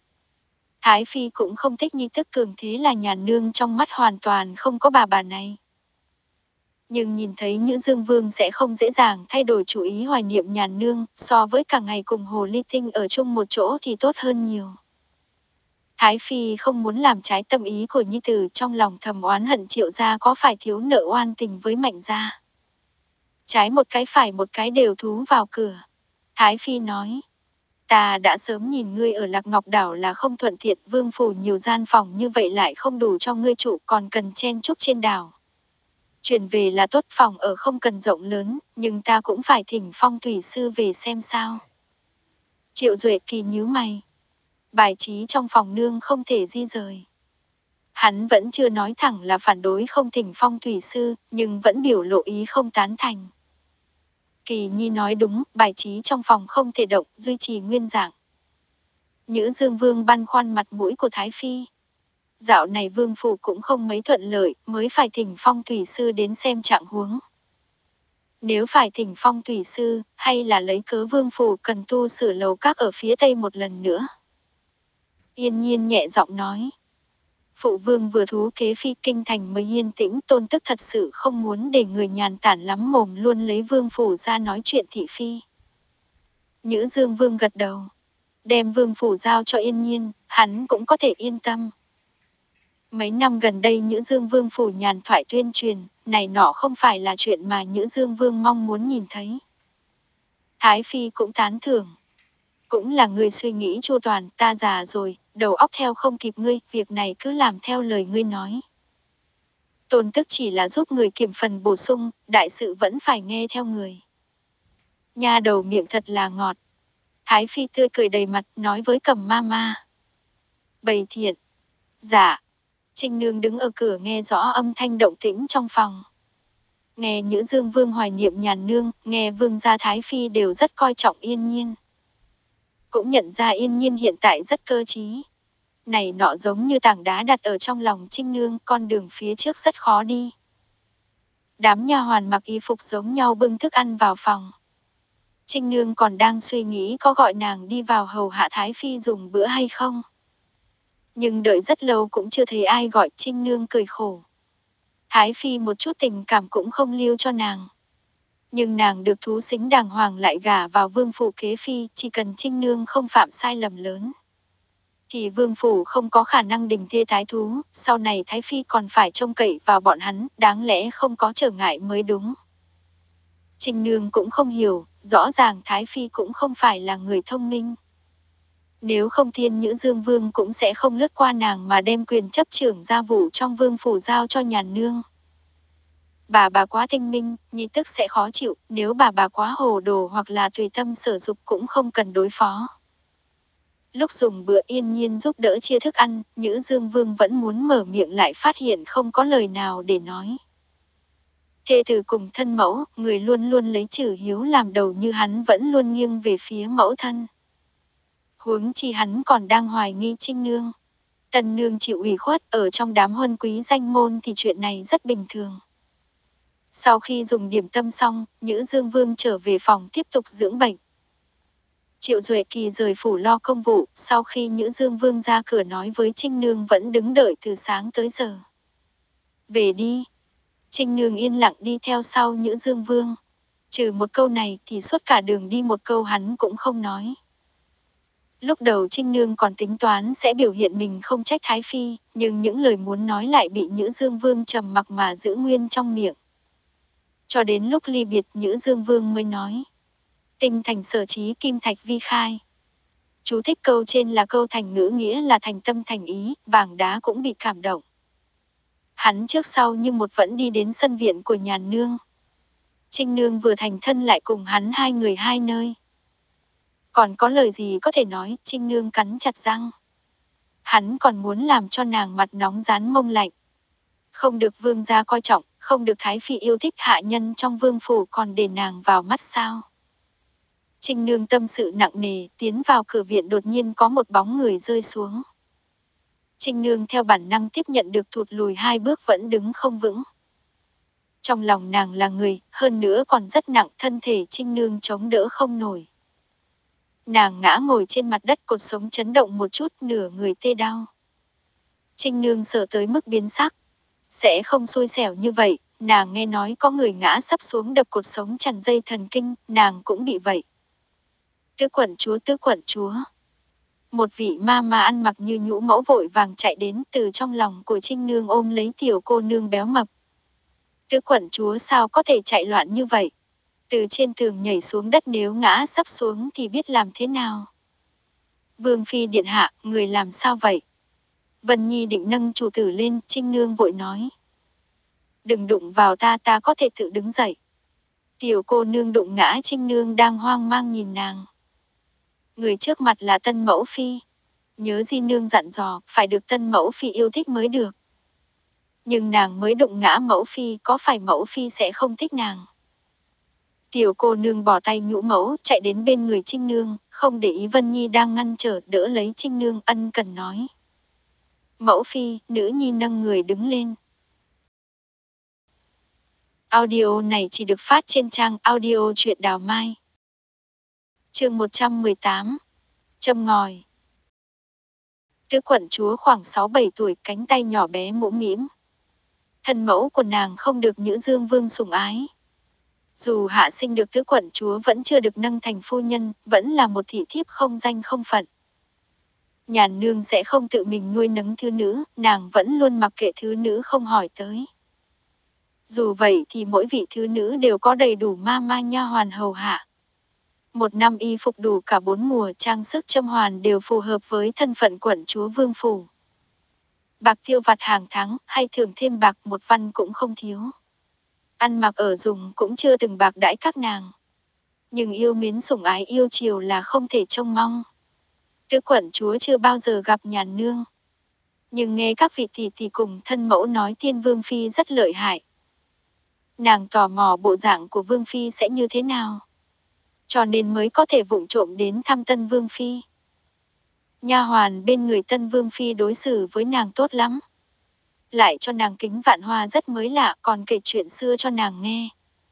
Thái Phi cũng không thích nhi tức cường thế là nhà nương, trong mắt hoàn toàn không có bà bà này. Nhưng nhìn thấy Nhữ Dương Vương sẽ không dễ dàng thay đổi chủ ý hoài niệm nhà nương, so với cả ngày cùng Hồ Ly Tinh ở chung một chỗ thì tốt hơn nhiều. Thái Phi không muốn làm trái tâm ý của nhi tử, trong lòng thầm oán hận Triệu gia có phải thiếu nợ oan tình với Mạnh gia. Trái một cái phải một cái đều thú vào cửa. Thái Phi nói, ta đã sớm nhìn ngươi ở Lạc Ngọc Đảo là không thuận tiện, vương phủ nhiều gian phòng như vậy lại không đủ cho ngươi trụ, còn cần chen chúc trên đảo. Chuyển về là tốt, phòng ở không cần rộng lớn, nhưng ta cũng phải thỉnh phong thủy sư về xem sao. Triệu Duệ Kỳ nhíu mày. Bài trí trong phòng nương không thể di rời. Hắn vẫn chưa nói thẳng là phản đối không thỉnh phong thủy sư, nhưng vẫn biểu lộ ý không tán thành. Kỳ Nhi nói đúng, bài trí trong phòng không thể động, duy trì nguyên dạng. Nhữ Dương Vương băn khoăn mặt mũi của Thái Phi. Dạo này vương phủ cũng không mấy thuận lợi, mới phải thỉnh phong thủy sư đến xem trạng huống. Nếu phải thỉnh phong thủy sư, hay là lấy cớ vương phủ cần tu sửa lầu các ở phía tây một lần nữa. Yên Nhiên nhẹ giọng nói. Phụ vương vừa thú kế phi kinh thành mới yên tĩnh, tôn tức thật sự không muốn để người nhàn tản lắm mồm luôn lấy vương phủ ra nói chuyện thị phi. Nhữ Dương Vương gật đầu. Đem vương phủ giao cho Yên Nhiên, hắn cũng có thể yên tâm. Mấy năm gần đây Nhữ Dương Vương phủ nhàn thoại tuyên truyền, này nọ không phải là chuyện mà Nhữ Dương Vương mong muốn nhìn thấy. Thái Phi cũng tán thưởng. Cũng là người suy nghĩ chu toàn, ta già rồi, đầu óc theo không kịp ngươi, việc này cứ làm theo lời ngươi nói. Tôn tức chỉ là giúp người kiểm phần bổ sung, đại sự vẫn phải nghe theo người. Nha đầu miệng thật là ngọt. Thái Phi tươi cười đầy mặt nói với Cẩm ma ma. Bầy thiện. Dạ. Trinh Nương đứng ở cửa nghe rõ âm thanh động tĩnh trong phòng. Nghe Nhữ Dương Vương hoài niệm nhàn nương, nghe Vương gia Thái Phi đều rất coi trọng Yên Nhiên. Cũng nhận ra Yên Nhiên hiện tại rất cơ trí. Này nọ giống như tảng đá đặt ở trong lòng Trinh Nương, con đường phía trước rất khó đi. Đám nha hoàn mặc y phục giống nhau bưng thức ăn vào phòng. Trinh Nương còn đang suy nghĩ có gọi nàng đi vào hầu hạ Thái Phi dùng bữa hay không. Nhưng đợi rất lâu cũng chưa thấy ai gọi, Trinh Nương cười khổ. Thái Phi một chút tình cảm cũng không lưu cho nàng. Nhưng nàng được thú xính đàng hoàng lại gả vào vương phủ kế phi, chỉ cần Trinh Nương không phạm sai lầm lớn. Thì vương phủ không có khả năng đình thê thái thú, sau này Thái Phi còn phải trông cậy vào bọn hắn, đáng lẽ không có trở ngại mới đúng. Trinh Nương cũng không hiểu, rõ ràng Thái Phi cũng không phải là người thông minh. Nếu không Thiên Nhữ Dương Vương cũng sẽ không lướt qua nàng mà đem quyền chấp trưởng gia vụ trong vương phủ giao cho nhàn nương. Bà bà quá tinh minh, nhi tức sẽ khó chịu, nếu bà bà quá hồ đồ hoặc là tùy tâm sở dục cũng không cần đối phó. Lúc dùng bữa Yên Nhiên giúp đỡ chia thức ăn, Nhữ Dương Vương vẫn muốn mở miệng lại phát hiện không có lời nào để nói. Thê tử cùng thân mẫu, người luôn luôn lấy chử hiếu làm đầu như hắn vẫn luôn nghiêng về phía mẫu thân. Huống chi hắn còn đang hoài nghi Trinh Nương. Tần Nương chịu ủy khuất, ở trong đám huân quý danh môn thì chuyện này rất bình thường. Sau khi dùng điểm tâm xong, Nhữ Dương Vương trở về phòng tiếp tục dưỡng bệnh. Triệu Duệ Kỳ rời phủ lo công vụ, sau khi Nhữ Dương Vương ra cửa nói với Trinh Nương vẫn đứng đợi từ sáng tới giờ. Về đi. Trinh Nương yên lặng đi theo sau Nhữ Dương Vương. Trừ một câu này thì suốt cả đường đi một câu hắn cũng không nói. Lúc đầu Trinh Nương còn tính toán sẽ biểu hiện mình không trách Thái Phi, nhưng những lời muốn nói lại bị Nhữ Dương Vương trầm mặc mà giữ nguyên trong miệng. Cho đến lúc ly biệt Nhữ Dương Vương mới nói. Tinh thành sở trí kim thạch vi khai. Chú thích câu trên là câu thành ngữ nghĩa là thành tâm thành ý, vàng đá cũng bị cảm động. Hắn trước sau như một vẫn đi đến sân viện của nhàn nương. Trinh Nương vừa thành thân lại cùng hắn hai người hai nơi. Còn có lời gì có thể nói, Trinh Nương cắn chặt răng. Hắn còn muốn làm cho nàng mặt nóng rán mông lạnh. Không được vương gia coi trọng, không được Thái Phi yêu thích hạ nhân trong vương phủ còn để nàng vào mắt sao. Trinh Nương tâm sự nặng nề, tiến vào cửa viện đột nhiên có một bóng người rơi xuống. Trinh Nương theo bản năng tiếp nhận được, thụt lùi hai bước vẫn đứng không vững. Trong lòng nàng là người, hơn nữa còn rất nặng, thân thể Trinh Nương chống đỡ không nổi. Nàng ngã ngồi trên mặt đất, cột sống chấn động một chút, nửa người tê đau. Trinh Nương sợ tới mức biến sắc. Sẽ không xui xẻo như vậy, nàng nghe nói có người ngã sắp xuống đập cột sống chằn dây thần kinh, nàng cũng bị vậy. Tứ quận chúa, tứ quận chúa. Một vị ma ma ăn mặc như nhũ mẫu vội vàng chạy đến, từ trong lòng của Trinh Nương ôm lấy tiểu cô nương béo mập. Tứ quận chúa sao có thể chạy loạn như vậy? Từ trên tường nhảy xuống đất, nếu ngã sắp xuống thì biết làm thế nào? Vương phi điện hạ, người làm sao vậy? Vân Nhi định nâng chủ tử lên, Trinh Nương vội nói. Đừng đụng vào ta, ta có thể tự đứng dậy. Tiểu cô nương đụng ngã Trinh Nương đang hoang mang nhìn nàng. Người trước mặt là Tân Mẫu Phi. Nhớ Di Nương dặn dò, phải được Tân Mẫu Phi yêu thích mới được. Nhưng nàng mới đụng ngã Mẫu Phi, có phải Mẫu Phi sẽ không thích nàng? Tiểu cô nương bỏ tay nhũ mẫu, chạy đến bên người Trinh Nương, không để ý Vân Nhi đang ngăn trở, đỡ lấy Trinh Nương, ân cần nói. Mẫu Phi, nữ nhi nâng người đứng lên. Audio này chỉ được phát trên trang audio truyện Đào Mai. Chương một trăm mười tám. Châm ngòi. Tứ quận chúa khoảng sáu bảy tuổi, cánh tay nhỏ bé mũm mĩm. Thân mẫu của nàng không được Nhữ Dương Vương sủng ái. Dù hạ sinh được tứ quận chúa vẫn chưa được nâng thành phu nhân, vẫn là một thị thiếp không danh không phận. Nhàn nương sẽ không tự mình nuôi nấng thứ nữ, nàng vẫn luôn mặc kệ thứ nữ không hỏi tới. Dù vậy thì mỗi vị thứ nữ đều có đầy đủ ma ma nha hoàn hầu hạ. Một năm y phục đủ cả bốn mùa, trang sức châm hoàn đều phù hợp với thân phận quận chúa vương phủ. Bạc tiêu vặt hàng tháng, hay thường thêm bạc, một văn cũng không thiếu. Ăn mặc ở dùng cũng chưa từng bạc đãi các nàng. Nhưng yêu mến sủng ái yêu chiều là không thể trông mong. Tứ quận chúa chưa bao giờ gặp Nhàn nương. Nhưng nghe các vị tỷ tỷ cùng thân mẫu nói Thiên Vương Phi rất lợi hại. Nàng tò mò bộ dạng của Vương Phi sẽ như thế nào. Cho nên mới có thể vụng trộm đến thăm Tân Vương Phi. Nha hoàn bên người Tân Vương Phi đối xử với nàng tốt lắm. Lại cho nàng kính vạn hoa rất mới lạ, còn kể chuyện xưa cho nàng nghe.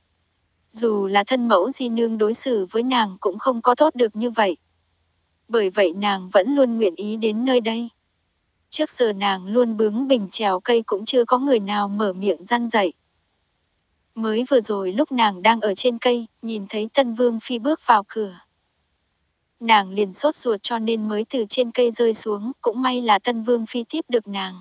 Dù là thân mẫu Di Nương đối xử với nàng cũng không có tốt được như vậy. Bởi vậy nàng vẫn luôn nguyện ý đến nơi đây. Trước giờ nàng luôn bướng bỉnh trèo cây cũng chưa có người nào mở miệng răn dạy. Mới vừa rồi lúc nàng đang ở trên cây, nhìn thấy Tân Vương Phi bước vào cửa. Nàng liền sốt ruột cho nên mới từ trên cây rơi xuống, cũng may là Tân Vương Phi tiếp được nàng.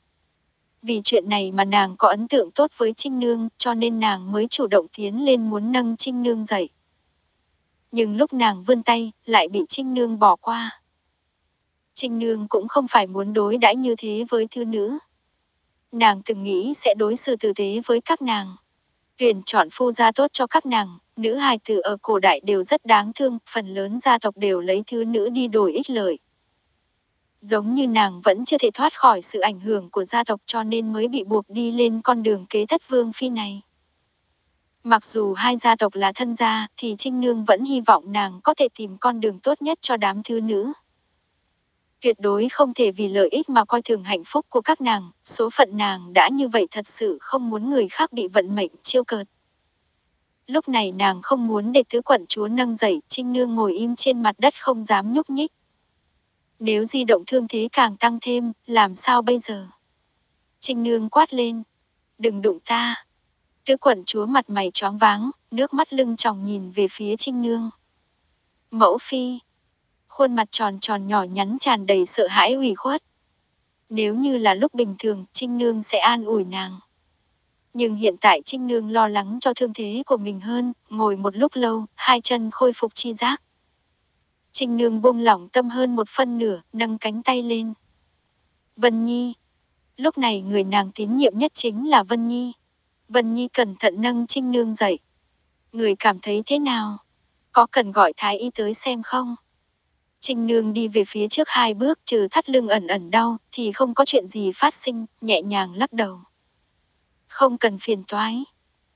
Vì chuyện này mà nàng có ấn tượng tốt với Trinh Nương, cho nên nàng mới chủ động tiến lên muốn nâng Trinh Nương dậy. Nhưng lúc nàng vươn tay, lại bị Trinh Nương bỏ qua. Trinh Nương cũng không phải muốn đối đãi như thế với thư nữ. Nàng từng nghĩ sẽ đối xử tử tế với các nàng. Tuyển chọn phu gia tốt cho các nàng, nữ hài tử ở cổ đại đều rất đáng thương, phần lớn gia tộc đều lấy thứ nữ đi đổi ích lợi. Giống như nàng vẫn chưa thể thoát khỏi sự ảnh hưởng của gia tộc cho nên mới bị buộc đi lên con đường kế thất vương phi này. Mặc dù hai gia tộc là thân gia, thì Trinh Nương vẫn hy vọng nàng có thể tìm con đường tốt nhất cho đám thứ nữ. Tuyệt đối không thể vì lợi ích mà coi thường hạnh phúc của các nàng, số phận nàng đã như vậy thật sự không muốn người khác bị vận mệnh chiêu cợt. Lúc này nàng không muốn để tứ quận chúa nâng dậy, Trinh Nương ngồi im trên mặt đất không dám nhúc nhích. Nếu di động thương thế càng tăng thêm, làm sao bây giờ? Trinh Nương quát lên. Đừng đụng ta. Tứ quận chúa mặt mày choáng váng, nước mắt lưng tròng nhìn về phía Trinh Nương. Mẫu Phi. Khuôn mặt tròn tròn nhỏ nhắn tràn đầy sợ hãi ủy khuất. Nếu như là lúc bình thường, Trinh Nương sẽ an ủi nàng. Nhưng hiện tại Trinh Nương lo lắng cho thương thế của mình hơn, ngồi một lúc lâu, hai chân khôi phục chi giác. Trinh Nương buông lỏng tâm hơn một phân nửa, nâng cánh tay lên. Vân Nhi. Lúc này người nàng tín nhiệm nhất chính là Vân Nhi. Vân Nhi cẩn thận nâng Trinh Nương dậy. Người cảm thấy thế nào? Có cần gọi thái y tới xem không? Trinh Nương đi về phía trước hai bước, trừ thắt lưng ẩn ẩn đau, thì không có chuyện gì phát sinh, nhẹ nhàng lắc đầu. Không cần phiền toái.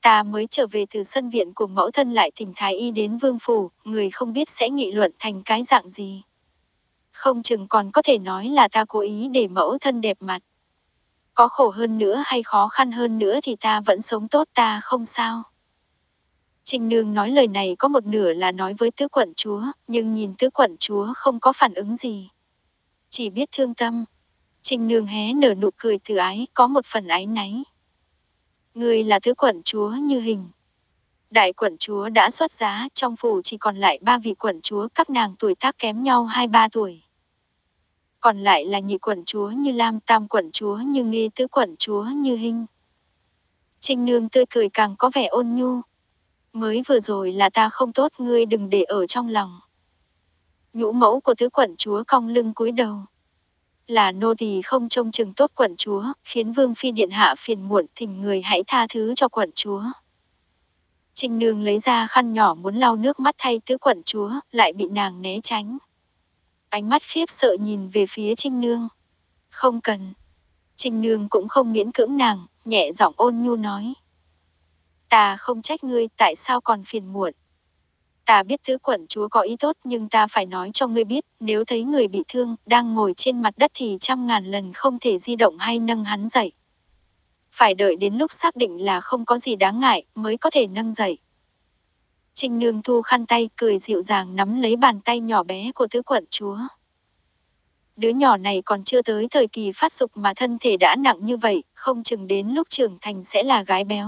Ta mới trở về từ sân viện của mẫu thân lại thỉnh thái y đến vương phủ, người không biết sẽ nghị luận thành cái dạng gì. Không chừng còn có thể nói là ta cố ý để mẫu thân đẹp mặt. Có khổ hơn nữa hay khó khăn hơn nữa thì ta vẫn sống tốt, ta không sao. Trinh Nương nói lời này có một nửa là nói với tứ quận chúa, nhưng nhìn tứ quận chúa không có phản ứng gì. Chỉ biết thương tâm. Trinh Nương hé nở nụ cười từ ái, có một phần áy náy. Người là tứ quận chúa Như Hình. Đại quận chúa đã xuất giá, trong phủ chỉ còn lại ba vị quận chúa, các nàng tuổi tác kém nhau hai ba tuổi. Còn lại là nhị quận chúa Như Lam, tam quận chúa Như Nghê, tứ quận chúa Như Hinh. Trinh Nương tươi cười càng có vẻ ôn nhu. Mới vừa rồi là ta không tốt, ngươi đừng để ở trong lòng. Nhũ mẫu của tứ quận chúa cong lưng cúi đầu. Là nô tỳ không trông chừng tốt quận chúa, khiến vương phi điện hạ phiền muộn, thỉnh người hãy tha thứ cho quận chúa. Trinh Nương lấy ra khăn nhỏ muốn lau nước mắt thay tứ quận chúa, lại bị nàng né tránh. Ánh mắt khiếp sợ nhìn về phía Trinh Nương. Không cần. Trinh Nương cũng không miễn cưỡng nàng, nhẹ giọng ôn nhu nói. Ta không trách ngươi, tại sao còn phiền muộn. Ta biết tứ quận chúa có ý tốt, nhưng ta phải nói cho ngươi biết, nếu thấy người bị thương, đang ngồi trên mặt đất thì trăm ngàn lần không thể di động hay nâng hắn dậy. Phải đợi đến lúc xác định là không có gì đáng ngại, mới có thể nâng dậy. Trinh Nương thu khăn tay, cười dịu dàng nắm lấy bàn tay nhỏ bé của tứ quận chúa. Đứa nhỏ này còn chưa tới thời kỳ phát dục mà thân thể đã nặng như vậy, không chừng đến lúc trưởng thành sẽ là gái béo.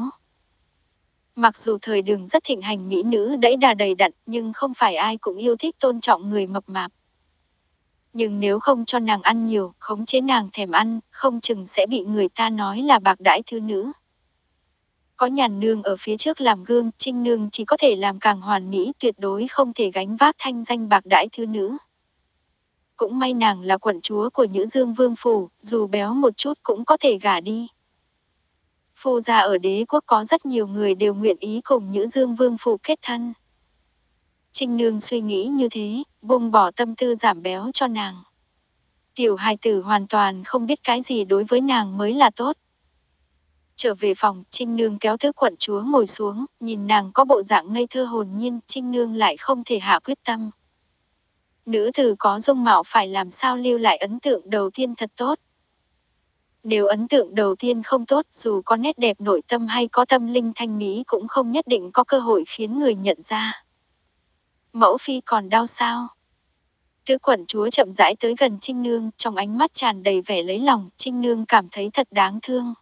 Mặc dù thời đường rất thịnh hành mỹ nữ đẫy đà đầy đặn, nhưng không phải ai cũng yêu thích tôn trọng người mập mạp. Nhưng nếu không cho nàng ăn nhiều, khống chế nàng thèm ăn, không chừng sẽ bị người ta nói là bạc đãi thứ nữ. Có Nhàn Nương ở phía trước làm gương, Trinh Nương chỉ có thể làm càng hoàn mỹ, tuyệt đối không thể gánh vác thanh danh bạc đãi thứ nữ. Cũng may nàng là quận chúa của Nhữ Dương Vương phủ, dù béo một chút cũng có thể gả đi. Phu gia ở đế quốc có rất nhiều người đều nguyện ý cùng Nhữ Dương Vương phủ kết thân. Trinh Nương suy nghĩ như thế, buông bỏ tâm tư giảm béo cho nàng. Tiểu hài tử hoàn toàn không biết cái gì đối với nàng mới là tốt. Trở về phòng, Trinh Nương kéo tứ quận chúa ngồi xuống, nhìn nàng có bộ dạng ngây thơ hồn nhiên, Trinh Nương lại không thể hạ quyết tâm. Nữ tử có dung mạo phải làm sao lưu lại ấn tượng đầu tiên thật tốt. Nếu ấn tượng đầu tiên không tốt, dù có nét đẹp nội tâm hay có tâm linh thanh mỹ cũng không nhất định có cơ hội khiến người nhận ra. Mẫu phi còn đau sao? Tứ quận chúa chậm rãi tới gần Trinh Nương, trong ánh mắt tràn đầy vẻ lấy lòng, Trinh Nương cảm thấy thật đáng thương.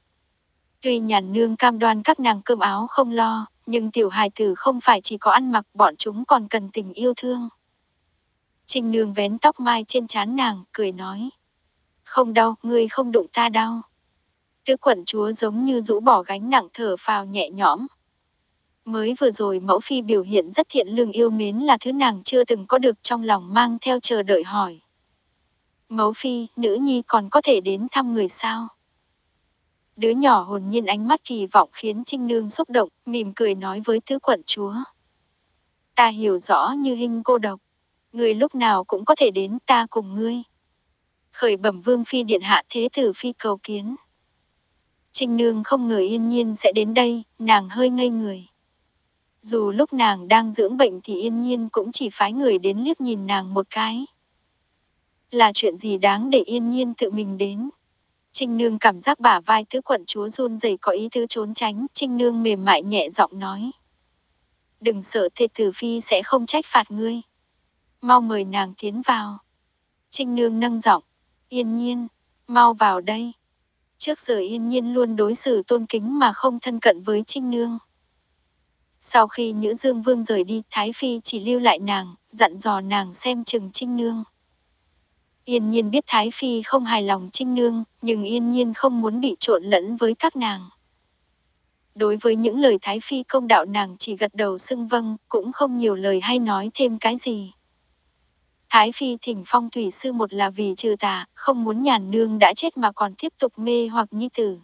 Tuy Nhàn Nương cam đoan các nàng cơm áo không lo, nhưng tiểu hài tử không phải chỉ có ăn mặc, bọn chúng còn cần tình yêu thương. Trinh Nương vén tóc mai trên trán nàng, cười nói. Không đau, ngươi không đụng ta đau. Tứ quận chúa giống như rũ bỏ gánh nặng, thở phào nhẹ nhõm. Mới vừa rồi mẫu phi biểu hiện rất thiện lương yêu mến là thứ nàng chưa từng có được, trong lòng mang theo chờ đợi hỏi. Mẫu phi, nữ nhi còn có thể đến thăm người sao? Đứa nhỏ hồn nhiên ánh mắt kỳ vọng khiến Trinh Nương xúc động, mỉm cười nói với tứ quận chúa. Ta hiểu rõ Như Hinh cô độc. Người lúc nào cũng có thể đến, ta cùng ngươi. Khởi bẩm vương phi điện hạ, thế tử phi cầu kiến. Trinh Nương không ngờ Yên Nhiên sẽ đến đây, nàng hơi ngây người. Dù lúc nàng đang dưỡng bệnh thì Yên Nhiên cũng chỉ phái người đến liếc nhìn nàng một cái. Là chuyện gì đáng để Yên Nhiên tự mình đến? Trinh Nương cảm giác bả vai tứ quận chúa run rẩy, có ý tứ trốn tránh, Trinh Nương mềm mại nhẹ giọng nói. Đừng sợ, thê tử phi sẽ không trách phạt ngươi. Mau mời nàng tiến vào. Trinh Nương nâng giọng. Yên Nhiên, mau vào đây. Trước giờ Yên Nhiên luôn đối xử tôn kính mà không thân cận với Trinh Nương. Sau khi Nhữ Dương Vương rời đi, Thái Phi chỉ lưu lại nàng, dặn dò nàng xem chừng Trinh Nương. Yên Nhiên biết Thái Phi không hài lòng Trinh Nương, nhưng Yên Nhiên không muốn bị trộn lẫn với các nàng. Đối với những lời Thái Phi công đạo nàng chỉ gật đầu xưng vâng, cũng không nhiều lời hay nói thêm cái gì. Thái Phi thỉnh phong thủy sư, một là vì trừ tà, không muốn Nhàn Nương đã chết mà còn tiếp tục mê hoặc nhi tử.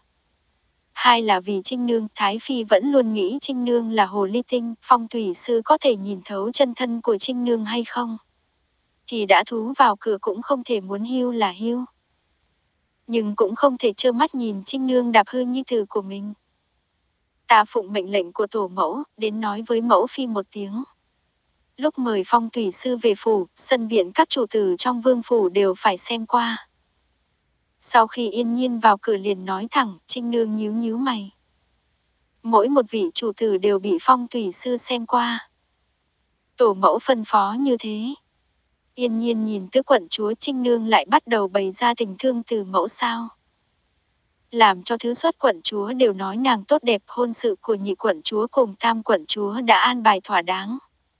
Hai là vì Trinh Nương, Thái Phi vẫn luôn nghĩ Trinh Nương là hồ ly tinh, phong thủy sư có thể nhìn thấu chân thân của Trinh Nương hay không? Thì đã thú vào cửa cũng không thể muốn hưu là hưu. Nhưng cũng không thể trơ mắt nhìn Trinh Nương đạp hư nhi tử của mình. Ta phụng mệnh lệnh của tổ mẫu, đến nói với mẫu phi một tiếng. Lúc mời phong thủy sư về phủ, sân viện các chủ tử trong vương phủ đều phải xem qua. Sau khi Yên Nhiên vào cửa liền nói thẳng, Trinh Nương nhíu nhíu mày. Mỗi một vị chủ tử đều bị phong thủy sư xem qua. Tổ mẫu phân phó như thế. Yên Nhiên nhìn tứ quận chúa Trinh Nương lại bắt đầu bày ra tình thương từ mẫu sao. Làm cho thứ xuất quận chúa đều nói nàng tốt đẹp, hôn sự của nhị quận chúa cùng tam quận chúa đã an bài thỏa đáng.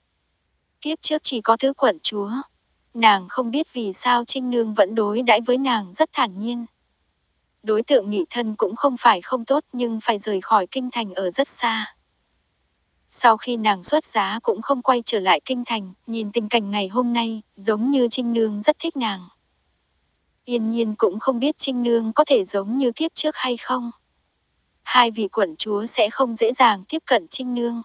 Kiếp trước chỉ có tứ quận chúa. Nàng không biết vì sao Trinh Nương vẫn đối đãi với nàng rất thản nhiên. Đối tượng nghị thân cũng không phải không tốt nhưng phải rời khỏi kinh thành ở rất xa. Sau khi nàng xuất giá cũng không quay trở lại kinh thành, nhìn tình cảnh ngày hôm nay, giống như Trinh Nương rất thích nàng. Yên Nhiên cũng không biết Trinh Nương có thể giống như kiếp trước hay không. Hai vị quận chúa sẽ không dễ dàng tiếp cận Trinh Nương.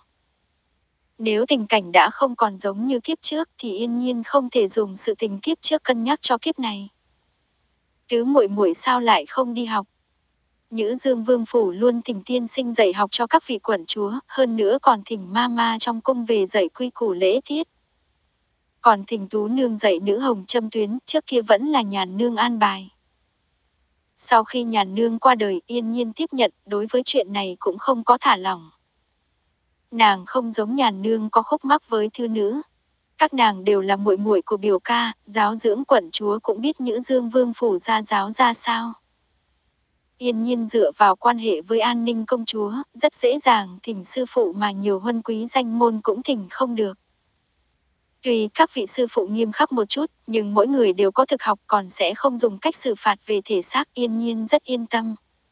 Nếu tình cảnh đã không còn giống như kiếp trước thì Yên Nhiên không thể dùng sự tình kiếp trước cân nhắc cho kiếp này. Tứ muội muội sao lại không đi học? Nhữ Dương Vương phủ luôn thỉnh tiên sinh dạy học cho các vị quận chúa, hơn nữa còn thỉnh ma ma trong cung về dạy quy củ lễ tiết. Còn thỉnh Tú nương dạy nữ hồng châm tuyến, trước kia vẫn là Nhàn nương an bài. Sau khi Nhàn nương qua đời, Yên Nhiên tiếp nhận, đối với chuyện này cũng không có thả lỏng. Nàng không giống Nhàn nương có khúc mắc với thư nữ. Các nàng đều là muội muội của biểu ca, giáo dưỡng quận chúa cũng biết Nhữ Dương Vương phủ gia giáo ra sao. Yên Nhiên dựa vào quan hệ với An Ninh công chúa, rất dễ dàng thỉnh sư phụ mà nhiều huân quý danh môn cũng thỉnh không được. Tuy các vị sư phụ nghiêm khắc một chút, nhưng mỗi người đều có thực học còn sẽ không dùng cách xử phạt về thể xác. Yên Nhiên rất yên tâm.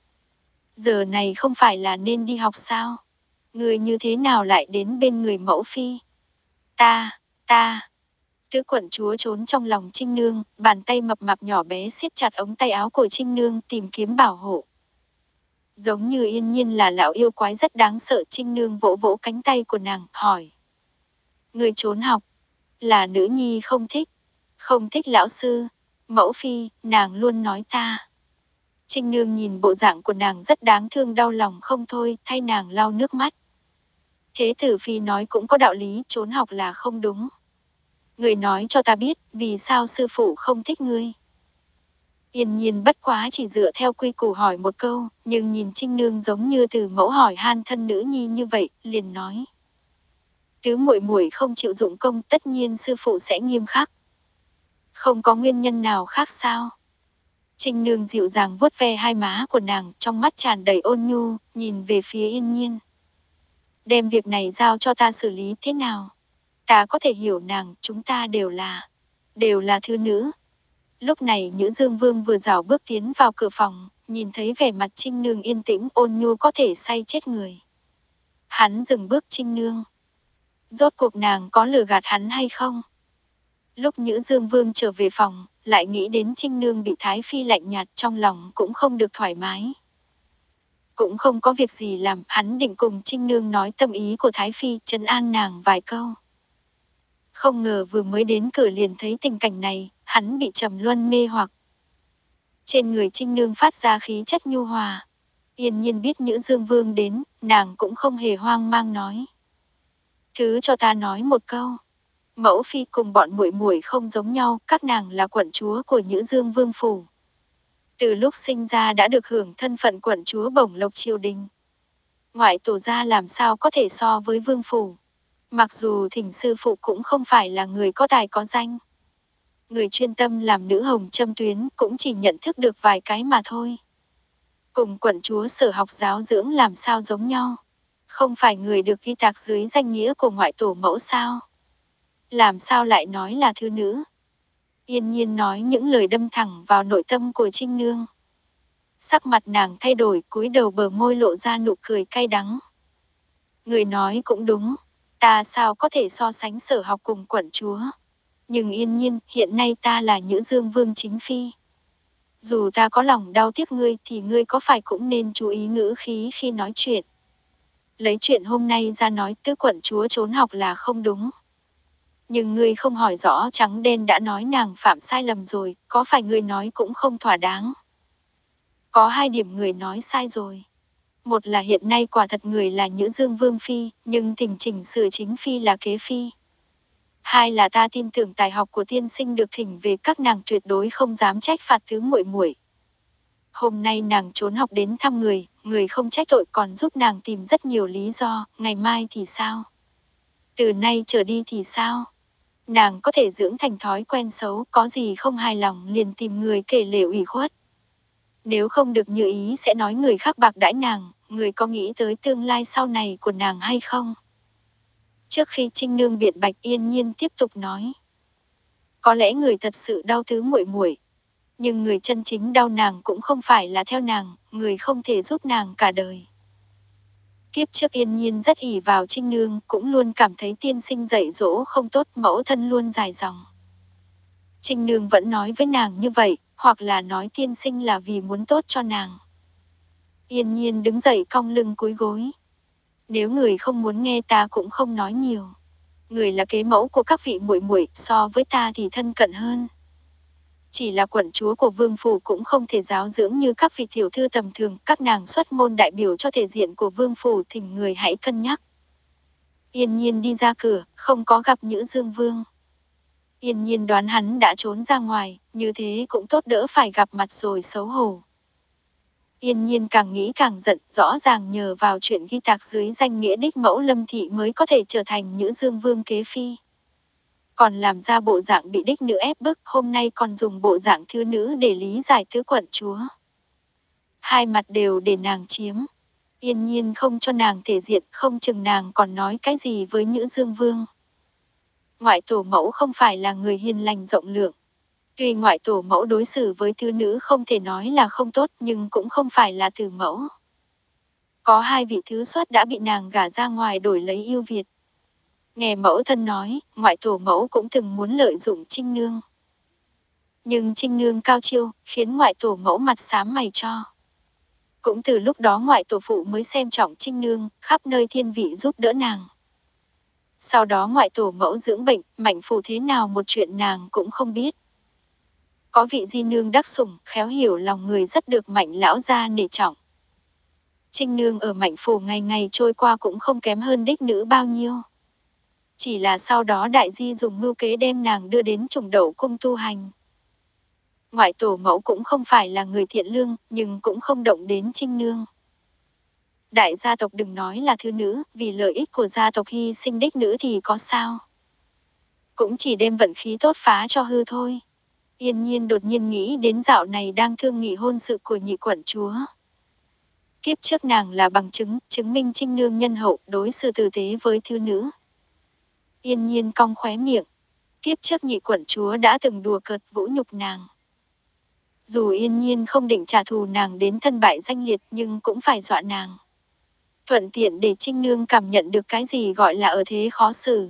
Giờ này không phải là nên đi học sao? Người như thế nào lại đến bên người mẫu phi? Ta, ta. Tứ quận chúa trốn trong lòng Trinh Nương, bàn tay mập mạp nhỏ bé siết chặt ống tay áo của Trinh Nương tìm kiếm bảo hộ. Giống như Yên Nhiên là lão yêu quái rất đáng sợ. Trinh Nương vỗ vỗ cánh tay của nàng, hỏi. Người trốn học, là nữ nhi không thích, không thích lão sư, mẫu phi, nàng luôn nói ta. Trinh Nương nhìn bộ dạng của nàng rất đáng thương đau lòng không thôi, thay nàng lau nước mắt. Thế tử phi nói cũng có đạo lý, trốn học là không đúng. Người nói cho ta biết, vì sao sư phụ không thích ngươi. Yên Nhiên bất quá chỉ dựa theo quy củ hỏi một câu, nhưng nhìn Trinh Nương giống như từ mẫu hỏi han thân nữ nhi như vậy, liền nói. Tứ muội muội không chịu dụng công, tất nhiên sư phụ sẽ nghiêm khắc. Không có nguyên nhân nào khác sao? Trinh Nương dịu dàng vuốt ve hai má của nàng, trong mắt tràn đầy ôn nhu, nhìn về phía Yên Nhiên. Đem việc này giao cho ta xử lý thế nào? Ta có thể hiểu nàng, chúng ta đều là, đều là thư nữ. Lúc này Nhữ Dương Vương vừa rảo bước tiến vào cửa phòng, nhìn thấy vẻ mặt Trinh Nương yên tĩnh ôn nhu có thể say chết người. Hắn dừng bước. Trinh Nương. Rốt cuộc nàng có lừa gạt hắn hay không? Lúc Nhữ Dương Vương trở về phòng, lại nghĩ đến Trinh Nương bị Thái Phi lạnh nhạt, trong lòng cũng không được thoải mái. Cũng không có việc gì làm, hắn định cùng Trinh Nương nói tâm ý của Thái Phi, trấn an nàng vài câu. Không ngờ vừa mới đến cửa liền thấy tình cảnh này, hắn bị trầm luân mê hoặc. Trên người Trinh Nương phát ra khí chất nhu hòa. Yên Nhiên biết Nhữ Dương Vương đến, nàng cũng không hề hoang mang nói. Thứ cho ta nói một câu. Mẫu phi cùng bọn muội muội không giống nhau, các nàng là quận chúa của Nhữ Dương Vương phủ. Từ lúc sinh ra đã được hưởng thân phận quận chúa bổng lộc triều đình. Ngoại tổ gia làm sao có thể so với vương phủ. Mặc dù thỉnh sư phụ cũng không phải là người có tài có danh. Người chuyên tâm làm nữ hồng châm tuyến cũng chỉ nhận thức được vài cái mà thôi. Cùng quận chúa sở học giáo dưỡng làm sao giống nhau. Không phải người được ghi tạc dưới danh nghĩa của ngoại tổ mẫu sao. Làm sao lại nói là thư nữ. Yên Nhiên nói những lời đâm thẳng vào nội tâm của Trinh Nương. Sắc mặt nàng thay đổi, cúi đầu bờ môi lộ ra nụ cười cay đắng. Người nói cũng đúng, ta sao có thể so sánh sở học cùng quận chúa. Nhưng Yên Nhiên, hiện nay ta là Nhữ Dương Vương chính phi. Dù ta có lòng đau tiếc ngươi thì ngươi có phải cũng nên chú ý ngữ khí khi nói chuyện. Lấy chuyện hôm nay ra nói tứ quận chúa trốn học là không đúng. Nhưng ngươi không hỏi rõ trắng đen đã nói nàng phạm sai lầm rồi, có phải ngươi nói cũng không thỏa đáng. Có hai điểm người nói sai rồi. Một là hiện nay quả thật người là Nhữ Dương Vương Phi, nhưng thỉnh chỉnh sửa chính Phi là kế Phi. Hai là ta tin tưởng tài học của tiên sinh được thỉnh về các nàng tuyệt đối không dám trách phạt thứ muội muội. Hôm nay nàng trốn học đến thăm người, người không trách tội còn giúp nàng tìm rất nhiều lý do, ngày mai thì sao? Từ nay trở đi thì sao? Nàng có thể dưỡng thành thói quen xấu, có gì không hài lòng liền tìm người kể lể ủy khuất. Nếu không được như ý sẽ nói người khác bạc đãi nàng, người có nghĩ tới tương lai sau này của nàng hay không? Trước khi Trinh Nương biện bạch Yên Nhiên tiếp tục nói. Có lẽ người thật sự đau thứ muội muội, nhưng người chân chính đau nàng cũng không phải là theo nàng, người không thể giúp nàng cả đời. Kiếp trước Yên Nhiên rất ỷ vào Trinh Nương, cũng luôn cảm thấy tiên sinh dạy dỗ không tốt, mẫu thân luôn dài dòng. Trinh Nương vẫn nói với nàng như vậy, hoặc là nói tiên sinh là vì muốn tốt cho nàng. Yên Nhiên đứng dậy cong lưng cúi gối. Nếu người không muốn nghe ta cũng không nói nhiều. Người là kế mẫu của các vị muội muội, so với ta thì thân cận hơn. Chỉ là quận chúa của vương phủ cũng không thể giáo dưỡng như các vị tiểu thư tầm thường, các nàng xuất môn đại biểu cho thể diện của vương phủ, thỉnh người hãy cân nhắc. Yên Nhiên đi ra cửa, không có gặp Nhữ Dương Vương. Yên Nhiên đoán hắn đã trốn ra ngoài, như thế cũng tốt đỡ phải gặp mặt rồi xấu hổ. Yên Nhiên càng nghĩ càng giận, rõ ràng nhờ vào chuyện ghi tạc dưới danh nghĩa đích mẫu Lâm Thị mới có thể trở thành Nhữ Dương Vương kế phi. Còn làm ra bộ dạng bị đích nữ ép bức, hôm nay còn dùng bộ dạng thư nữ để lý giải tứ quận chúa. Hai mặt đều để nàng chiếm. Yên Nhiên không cho nàng thể diện, không chừng nàng còn nói cái gì với Nhữ Dương Vương. Ngoại tổ mẫu không phải là người hiền lành rộng lượng. Tuy ngoại tổ mẫu đối xử với thư nữ không thể nói là không tốt, nhưng cũng không phải là từ mẫu. Có hai vị thứ xuất đã bị nàng gả ra ngoài đổi lấy yêu Việt. Nghe mẫu thân nói, ngoại tổ mẫu cũng từng muốn lợi dụng Trinh Nương. Nhưng Trinh Nương cao chiêu, khiến ngoại tổ mẫu mặt xám mày cho. Cũng từ lúc đó ngoại tổ phụ mới xem trọng Trinh Nương, khắp nơi thiên vị giúp đỡ nàng. Sau đó ngoại tổ mẫu dưỡng bệnh, Mạnh Phủ thế nào một chuyện nàng cũng không biết. Có vị di nương đắc sủng, khéo hiểu lòng người rất được Mạnh lão gia nể trọng. Trinh Nương ở Mạnh Phủ ngày ngày trôi qua cũng không kém hơn đích nữ bao nhiêu. Chỉ là sau đó đại di dùng mưu kế đem nàng đưa đến Trùng Đậu cung tu hành. Ngoại tổ mẫu cũng không phải là người thiện lương, nhưng cũng không động đến Trinh Nương. Đại gia tộc đừng nói là thư nữ, vì lợi ích của gia tộc hy sinh đích nữ thì có sao. Cũng chỉ đem vận khí tốt phá cho hư thôi. Yên Nhiên đột nhiên nghĩ đến dạo này đang thương nghị hôn sự của nhị quận chúa. Kiếp trước nàng là bằng chứng, chứng minh Trinh Nương nhân hậu, đối xử tử tế với thư nữ. Yên Nhiên cong khóe miệng. Kiếp trước nhị quận chúa đã từng đùa cợt vũ nhục nàng. Dù Yên Nhiên không định trả thù nàng đến thân bại danh liệt nhưng cũng phải dọa nàng. Thuận tiện để Trinh Nương cảm nhận được cái gì gọi là ở thế khó xử.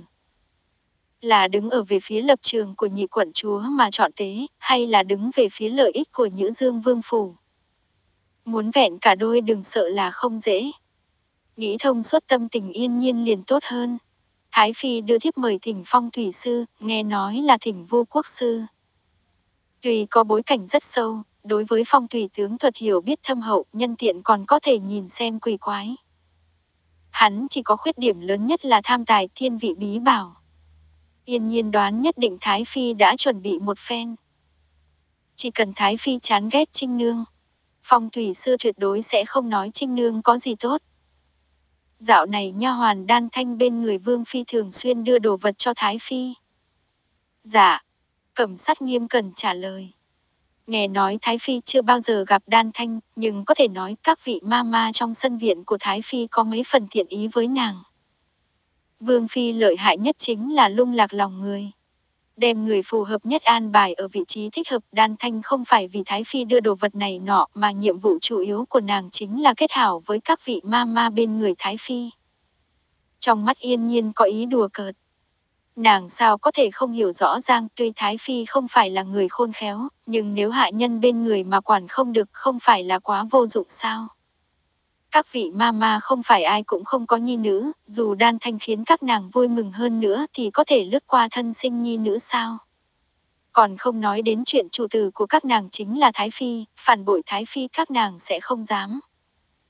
Là đứng ở về phía lập trường của nhị quận chúa mà chọn tế, hay là đứng về phía lợi ích của Nhữ Dương Vương phủ. Muốn vẹn cả đôi đừng sợ là không dễ. Nghĩ thông suốt tâm tình Yên Nhiên liền tốt hơn. Thái Phi đưa thiếp mời thỉnh phong thủy sư, nghe nói là thỉnh Vu Quốc sư. Tuy có bối cảnh rất sâu, đối với phong thủy tướng thuật hiểu biết thâm hậu, nhân tiện còn có thể nhìn xem quỷ quái. Hắn chỉ có khuyết điểm lớn nhất là tham tài thiên vị bí bảo. Yên Nhiên đoán nhất định Thái Phi đã chuẩn bị một phen. Chỉ cần Thái Phi chán ghét Trinh Nương, phong thủy sư tuyệt đối sẽ không nói Trinh Nương có gì tốt. Dạo này nha hoàn Đan Thanh bên người Vương Phi thường xuyên đưa đồ vật cho Thái Phi. Dạ, Cẩm Sát nghiêm cẩn trả lời. Nghe nói Thái Phi chưa bao giờ gặp Đan Thanh, nhưng có thể nói các vị ma ma trong sân viện của Thái Phi có mấy phần thiện ý với nàng. Vương Phi lợi hại nhất chính là lung lạc lòng người. Đem người phù hợp nhất an bài ở vị trí thích hợp. Đan Thanh không phải vì Thái Phi đưa đồ vật này nọ mà nhiệm vụ chủ yếu của nàng chính là kết hảo với các vị ma ma bên người Thái Phi. Trong mắt Yên Nhiên có ý đùa cợt. Nàng sao có thể không hiểu rõ ràng, tuy Thái Phi không phải là người khôn khéo, nhưng nếu hạ nhân bên người mà quản không được không phải là quá vô dụng sao. Các vị ma ma không phải ai cũng không có nhi nữ, dù Đan Thanh khiến các nàng vui mừng hơn nữa thì có thể lướt qua thân sinh nhi nữ sao. Còn không nói đến chuyện chủ tử của các nàng chính là Thái Phi, phản bội Thái Phi các nàng sẽ không dám.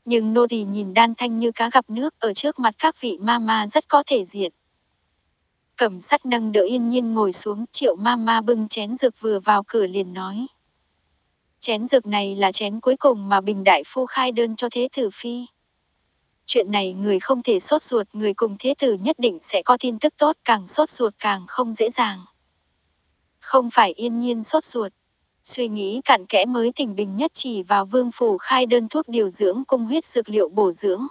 Nhưng nô tỳ nhìn Đan Thanh như cá gặp nước, ở trước mặt các vị mama rất có thể diện. Cẩm Sắt nâng đỡ Yên Nhiên ngồi xuống, Triệu mama bưng chén dược vừa vào cửa liền nói. Chén dược này là chén cuối cùng mà Bình đại phu khai đơn cho Thế tử phi. Chuyện này người không thể sốt ruột, người cùng Thế tử nhất định sẽ có tin tức tốt, càng sốt ruột càng không dễ dàng. Không phải Yên Nhiên sốt ruột, suy nghĩ cặn kẽ mới tỉnh bình nhất chỉ vào vương phủ khai đơn thuốc điều dưỡng cung huyết dược liệu bổ dưỡng.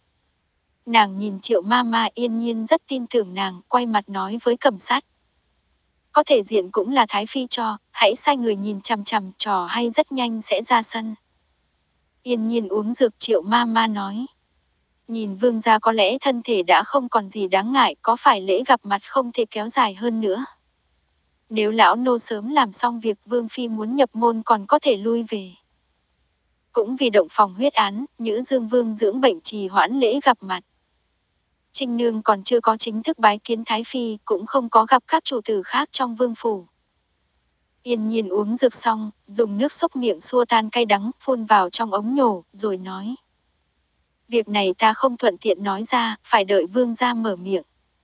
Nàng nhìn Triệu mama, Yên Nhiên rất tin tưởng nàng, quay mặt nói với Cẩm Sắt. Có thể diện cũng là Thái Phi cho, hãy sai người nhìn chằm chằm, trò hay rất nhanh sẽ ra sân. Yên Nhiên uống dược, Triệu mama nói. Nhìn vương gia có lẽ thân thể đã không còn gì đáng ngại, có phải lễ gặp mặt không thể kéo dài hơn nữa. Nếu lão nô sớm làm xong việc vương phi muốn nhập môn còn có thể lui về. Cũng vì động phòng huyết án, Nhữ Dương Vương dưỡng bệnh trì hoãn lễ gặp mặt. Trinh Nương còn chưa có chính thức bái kiến Thái Phi, cũng không có gặp các chủ tử khác trong vương phủ. Yên Nhiên uống dược xong, dùng nước xúc miệng xua tan cay đắng, phun vào trong ống nhổ, rồi nói. Việc này ta không thuận tiện nói ra, phải đợi vương gia mở miệng.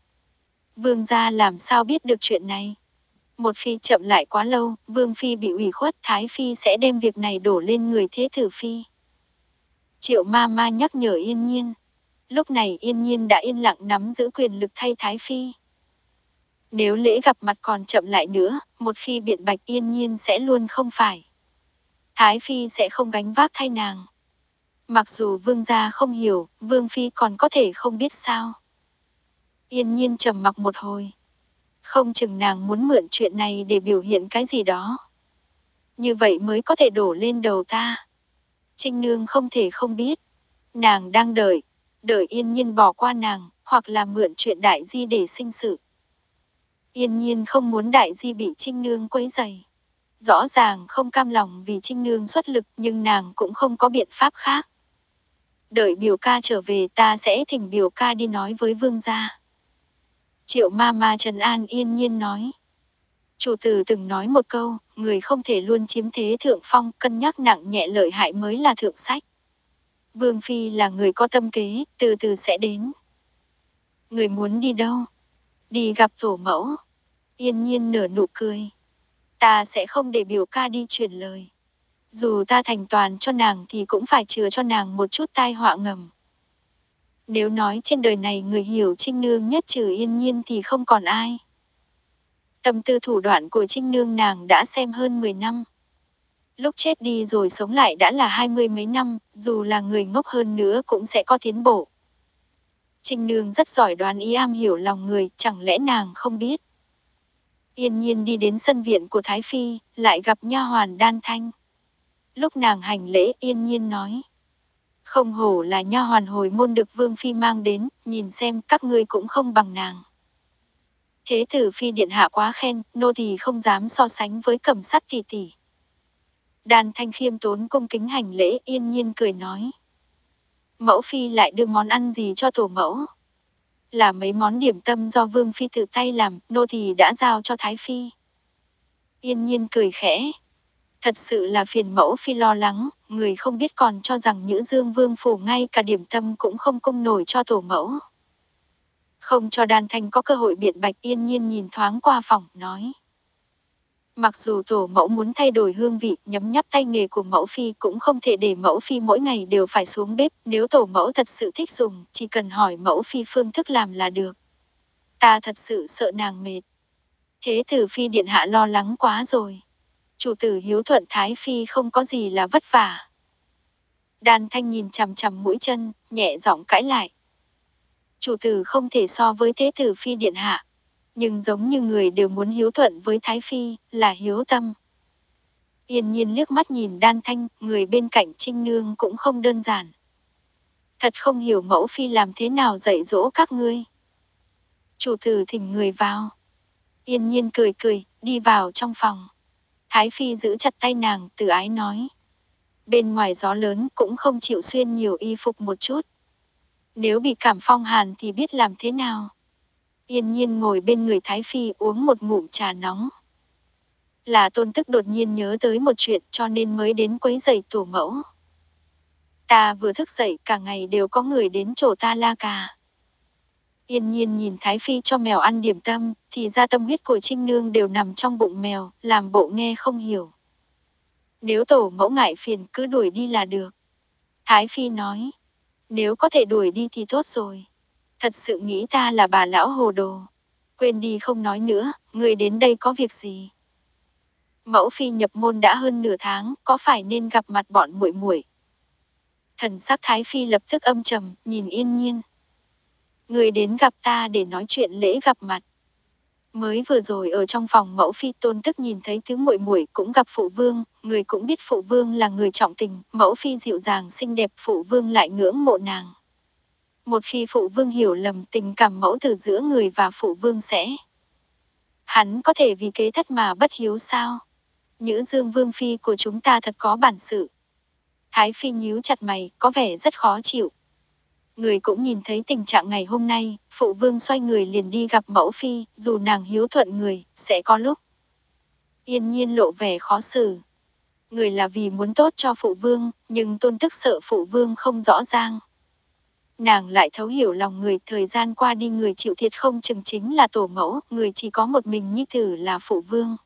Vương gia làm sao biết được chuyện này? Một khi chậm lại quá lâu, vương phi bị ủy khuất, Thái Phi sẽ đem việc này đổ lên người Thế tử phi. Triệu ma ma nhắc nhở Yên Nhiên. Lúc này Yên Nhiên đã yên lặng nắm giữ quyền lực thay Thái Phi. Nếu lễ gặp mặt còn chậm lại nữa, một khi biện bạch Yên Nhiên sẽ luôn không phải. Thái Phi sẽ không gánh vác thay nàng. Mặc dù vương gia không hiểu, vương phi còn có thể không biết sao. Yên Nhiên trầm mặc một hồi. Không chừng nàng muốn mượn chuyện này để biểu hiện cái gì đó. Như vậy mới có thể đổ lên đầu ta. Trinh Nương không thể không biết. Nàng đang đợi, đợi Yên Nhiên bỏ qua nàng, hoặc là mượn chuyện Đại Di để sinh sự. Yên Nhiên không muốn Đại Di bị Trinh Nương quấy rầy. Rõ ràng không cam lòng vì Trinh Nương xuất lực, nhưng nàng cũng không có biện pháp khác. Đợi biểu ca trở về ta sẽ thỉnh biểu ca đi nói với vương gia. Triệu ma ma trấn an Yên Nhiên nói. Chủ tử từng nói một câu, người không thể luôn chiếm thế thượng phong, cân nhắc nặng nhẹ lợi hại mới là thượng sách. Vương phi là người có tâm kế, từ từ sẽ đến. Người muốn đi đâu? Đi gặp tổ mẫu. Yên Nhiên nở nụ cười. Ta sẽ không để biểu ca đi truyền lời. Dù ta thành toàn cho nàng thì cũng phải chừa cho nàng một chút tai họa ngầm. Nếu nói trên đời này người hiểu Trinh Nương nhất trừ Yên Nhiên thì không còn ai. Tâm tư thủ đoạn của Trinh Nương nàng đã xem hơn mười năm. Lúc chết đi rồi sống lại đã là hai mươi mấy năm, dù là người ngốc hơn nữa cũng sẽ có tiến bộ. Trinh Nương rất giỏi đoán ý, am hiểu lòng người, chẳng lẽ nàng không biết. Yên Nhiên đi đến sân viện của Thái Phi, lại gặp nha hoàn Đan Thanh. Lúc nàng hành lễ, Yên Nhiên nói. Không hổ là nha hoàn hồi môn được Vương Phi mang đến, nhìn xem các ngươi cũng không bằng nàng. Thế tử Phi điện hạ quá khen, nô tỳ không dám so sánh với Cẩm Sắt tỷ tỷ. Đan Thanh khiêm tốn cung kính hành lễ, Yên Nhiên cười nói. Mẫu Phi lại đưa món ăn gì cho tổ mẫu? Là mấy món điểm tâm do Vương Phi tự tay làm, nô tỳ đã giao cho Thái Phi. Yên Nhiên cười khẽ. Thật sự là phiền mẫu Phi lo lắng, người không biết còn cho rằng Nhữ Dương Vương phủ ngay cả điểm tâm cũng không cung nổi cho tổ mẫu. Không cho Đan Thanh có cơ hội biện bạch, Yên Nhiên nhìn thoáng qua phòng, nói. Mặc dù tổ mẫu muốn thay đổi hương vị, nhấm nháp tay nghề của mẫu Phi cũng không thể để mẫu Phi mỗi ngày đều phải xuống bếp, nếu tổ mẫu thật sự thích dùng, chỉ cần hỏi mẫu Phi phương thức làm là được. Ta thật sự sợ nàng mệt. Thế tử Phi điện hạ lo lắng quá rồi. Chủ tử hiếu thuận Thái Phi không có gì là vất vả. Đan Thanh nhìn chằm chằm mũi chân, nhẹ giọng cãi lại. Chủ tử không thể so với thế tử Phi điện hạ. Nhưng giống như người đều muốn hiếu thuận với Thái Phi, là hiếu tâm. Yên Nhiên liếc mắt nhìn Đan Thanh, người bên cạnh Trinh Nương cũng không đơn giản. Thật không hiểu mẫu Phi làm thế nào dạy dỗ các ngươi. Chủ tử thỉnh người vào. Yên Nhiên cười cười, đi vào trong phòng. Thái Phi giữ chặt tay nàng, từ ái nói. Bên ngoài gió lớn cũng không chịu xuyên nhiều y phục một chút. Nếu bị cảm phong hàn thì biết làm thế nào. Yên Nhiên ngồi bên người Thái Phi uống một ngụm trà nóng. Là Tôn Tức đột nhiên nhớ tới một chuyện cho nên mới đến quấy rầy tổ mẫu. Ta vừa thức dậy cả ngày đều có người đến chỗ ta la cà. Yên Nhiên nhìn Thái Phi cho mèo ăn điểm tâm, thì ra tâm huyết của Trinh Nương đều nằm trong bụng mèo, làm bộ nghe không hiểu. Nếu tổ mẫu ngại phiền cứ đuổi đi là được. Thái Phi nói, nếu có thể đuổi đi thì tốt rồi. Thật sự nghĩ ta là bà lão hồ đồ. Quên đi không nói nữa, người đến đây có việc gì? Mẫu phi nhập môn đã hơn nửa tháng, có phải nên gặp mặt bọn muội muội? Thần sắc Thái Phi lập tức âm trầm, nhìn Yên Nhiên. Người đến gặp ta để nói chuyện lễ gặp mặt. Mới vừa rồi ở trong phòng mẫu phi Tôn Tức nhìn thấy tứ muội muội cũng gặp phụ vương, người cũng biết phụ vương là người trọng tình, mẫu phi dịu dàng xinh đẹp, phụ vương lại ngưỡng mộ nàng. Một khi phụ vương hiểu lầm tình cảm mẫu tử giữa người và phụ vương sẽ. Hắn có thể vì kế thất mà bất hiếu sao? Nhữ Dương vương phi của chúng ta thật có bản sự. Thái Phi nhíu chặt mày, có vẻ rất khó chịu. Người cũng nhìn thấy tình trạng ngày hôm nay, phụ vương xoay người liền đi gặp mẫu phi, dù nàng hiếu thuận người, sẽ có lúc. Yên Nhiên lộ vẻ khó xử. Người là vì muốn tốt cho phụ vương, nhưng Tôn Tức sợ phụ vương không rõ ràng. Nàng lại thấu hiểu lòng người, thời gian qua đi người chịu thiệt không chừng chính là tổ mẫu, người chỉ có một mình nhi tử là phụ vương.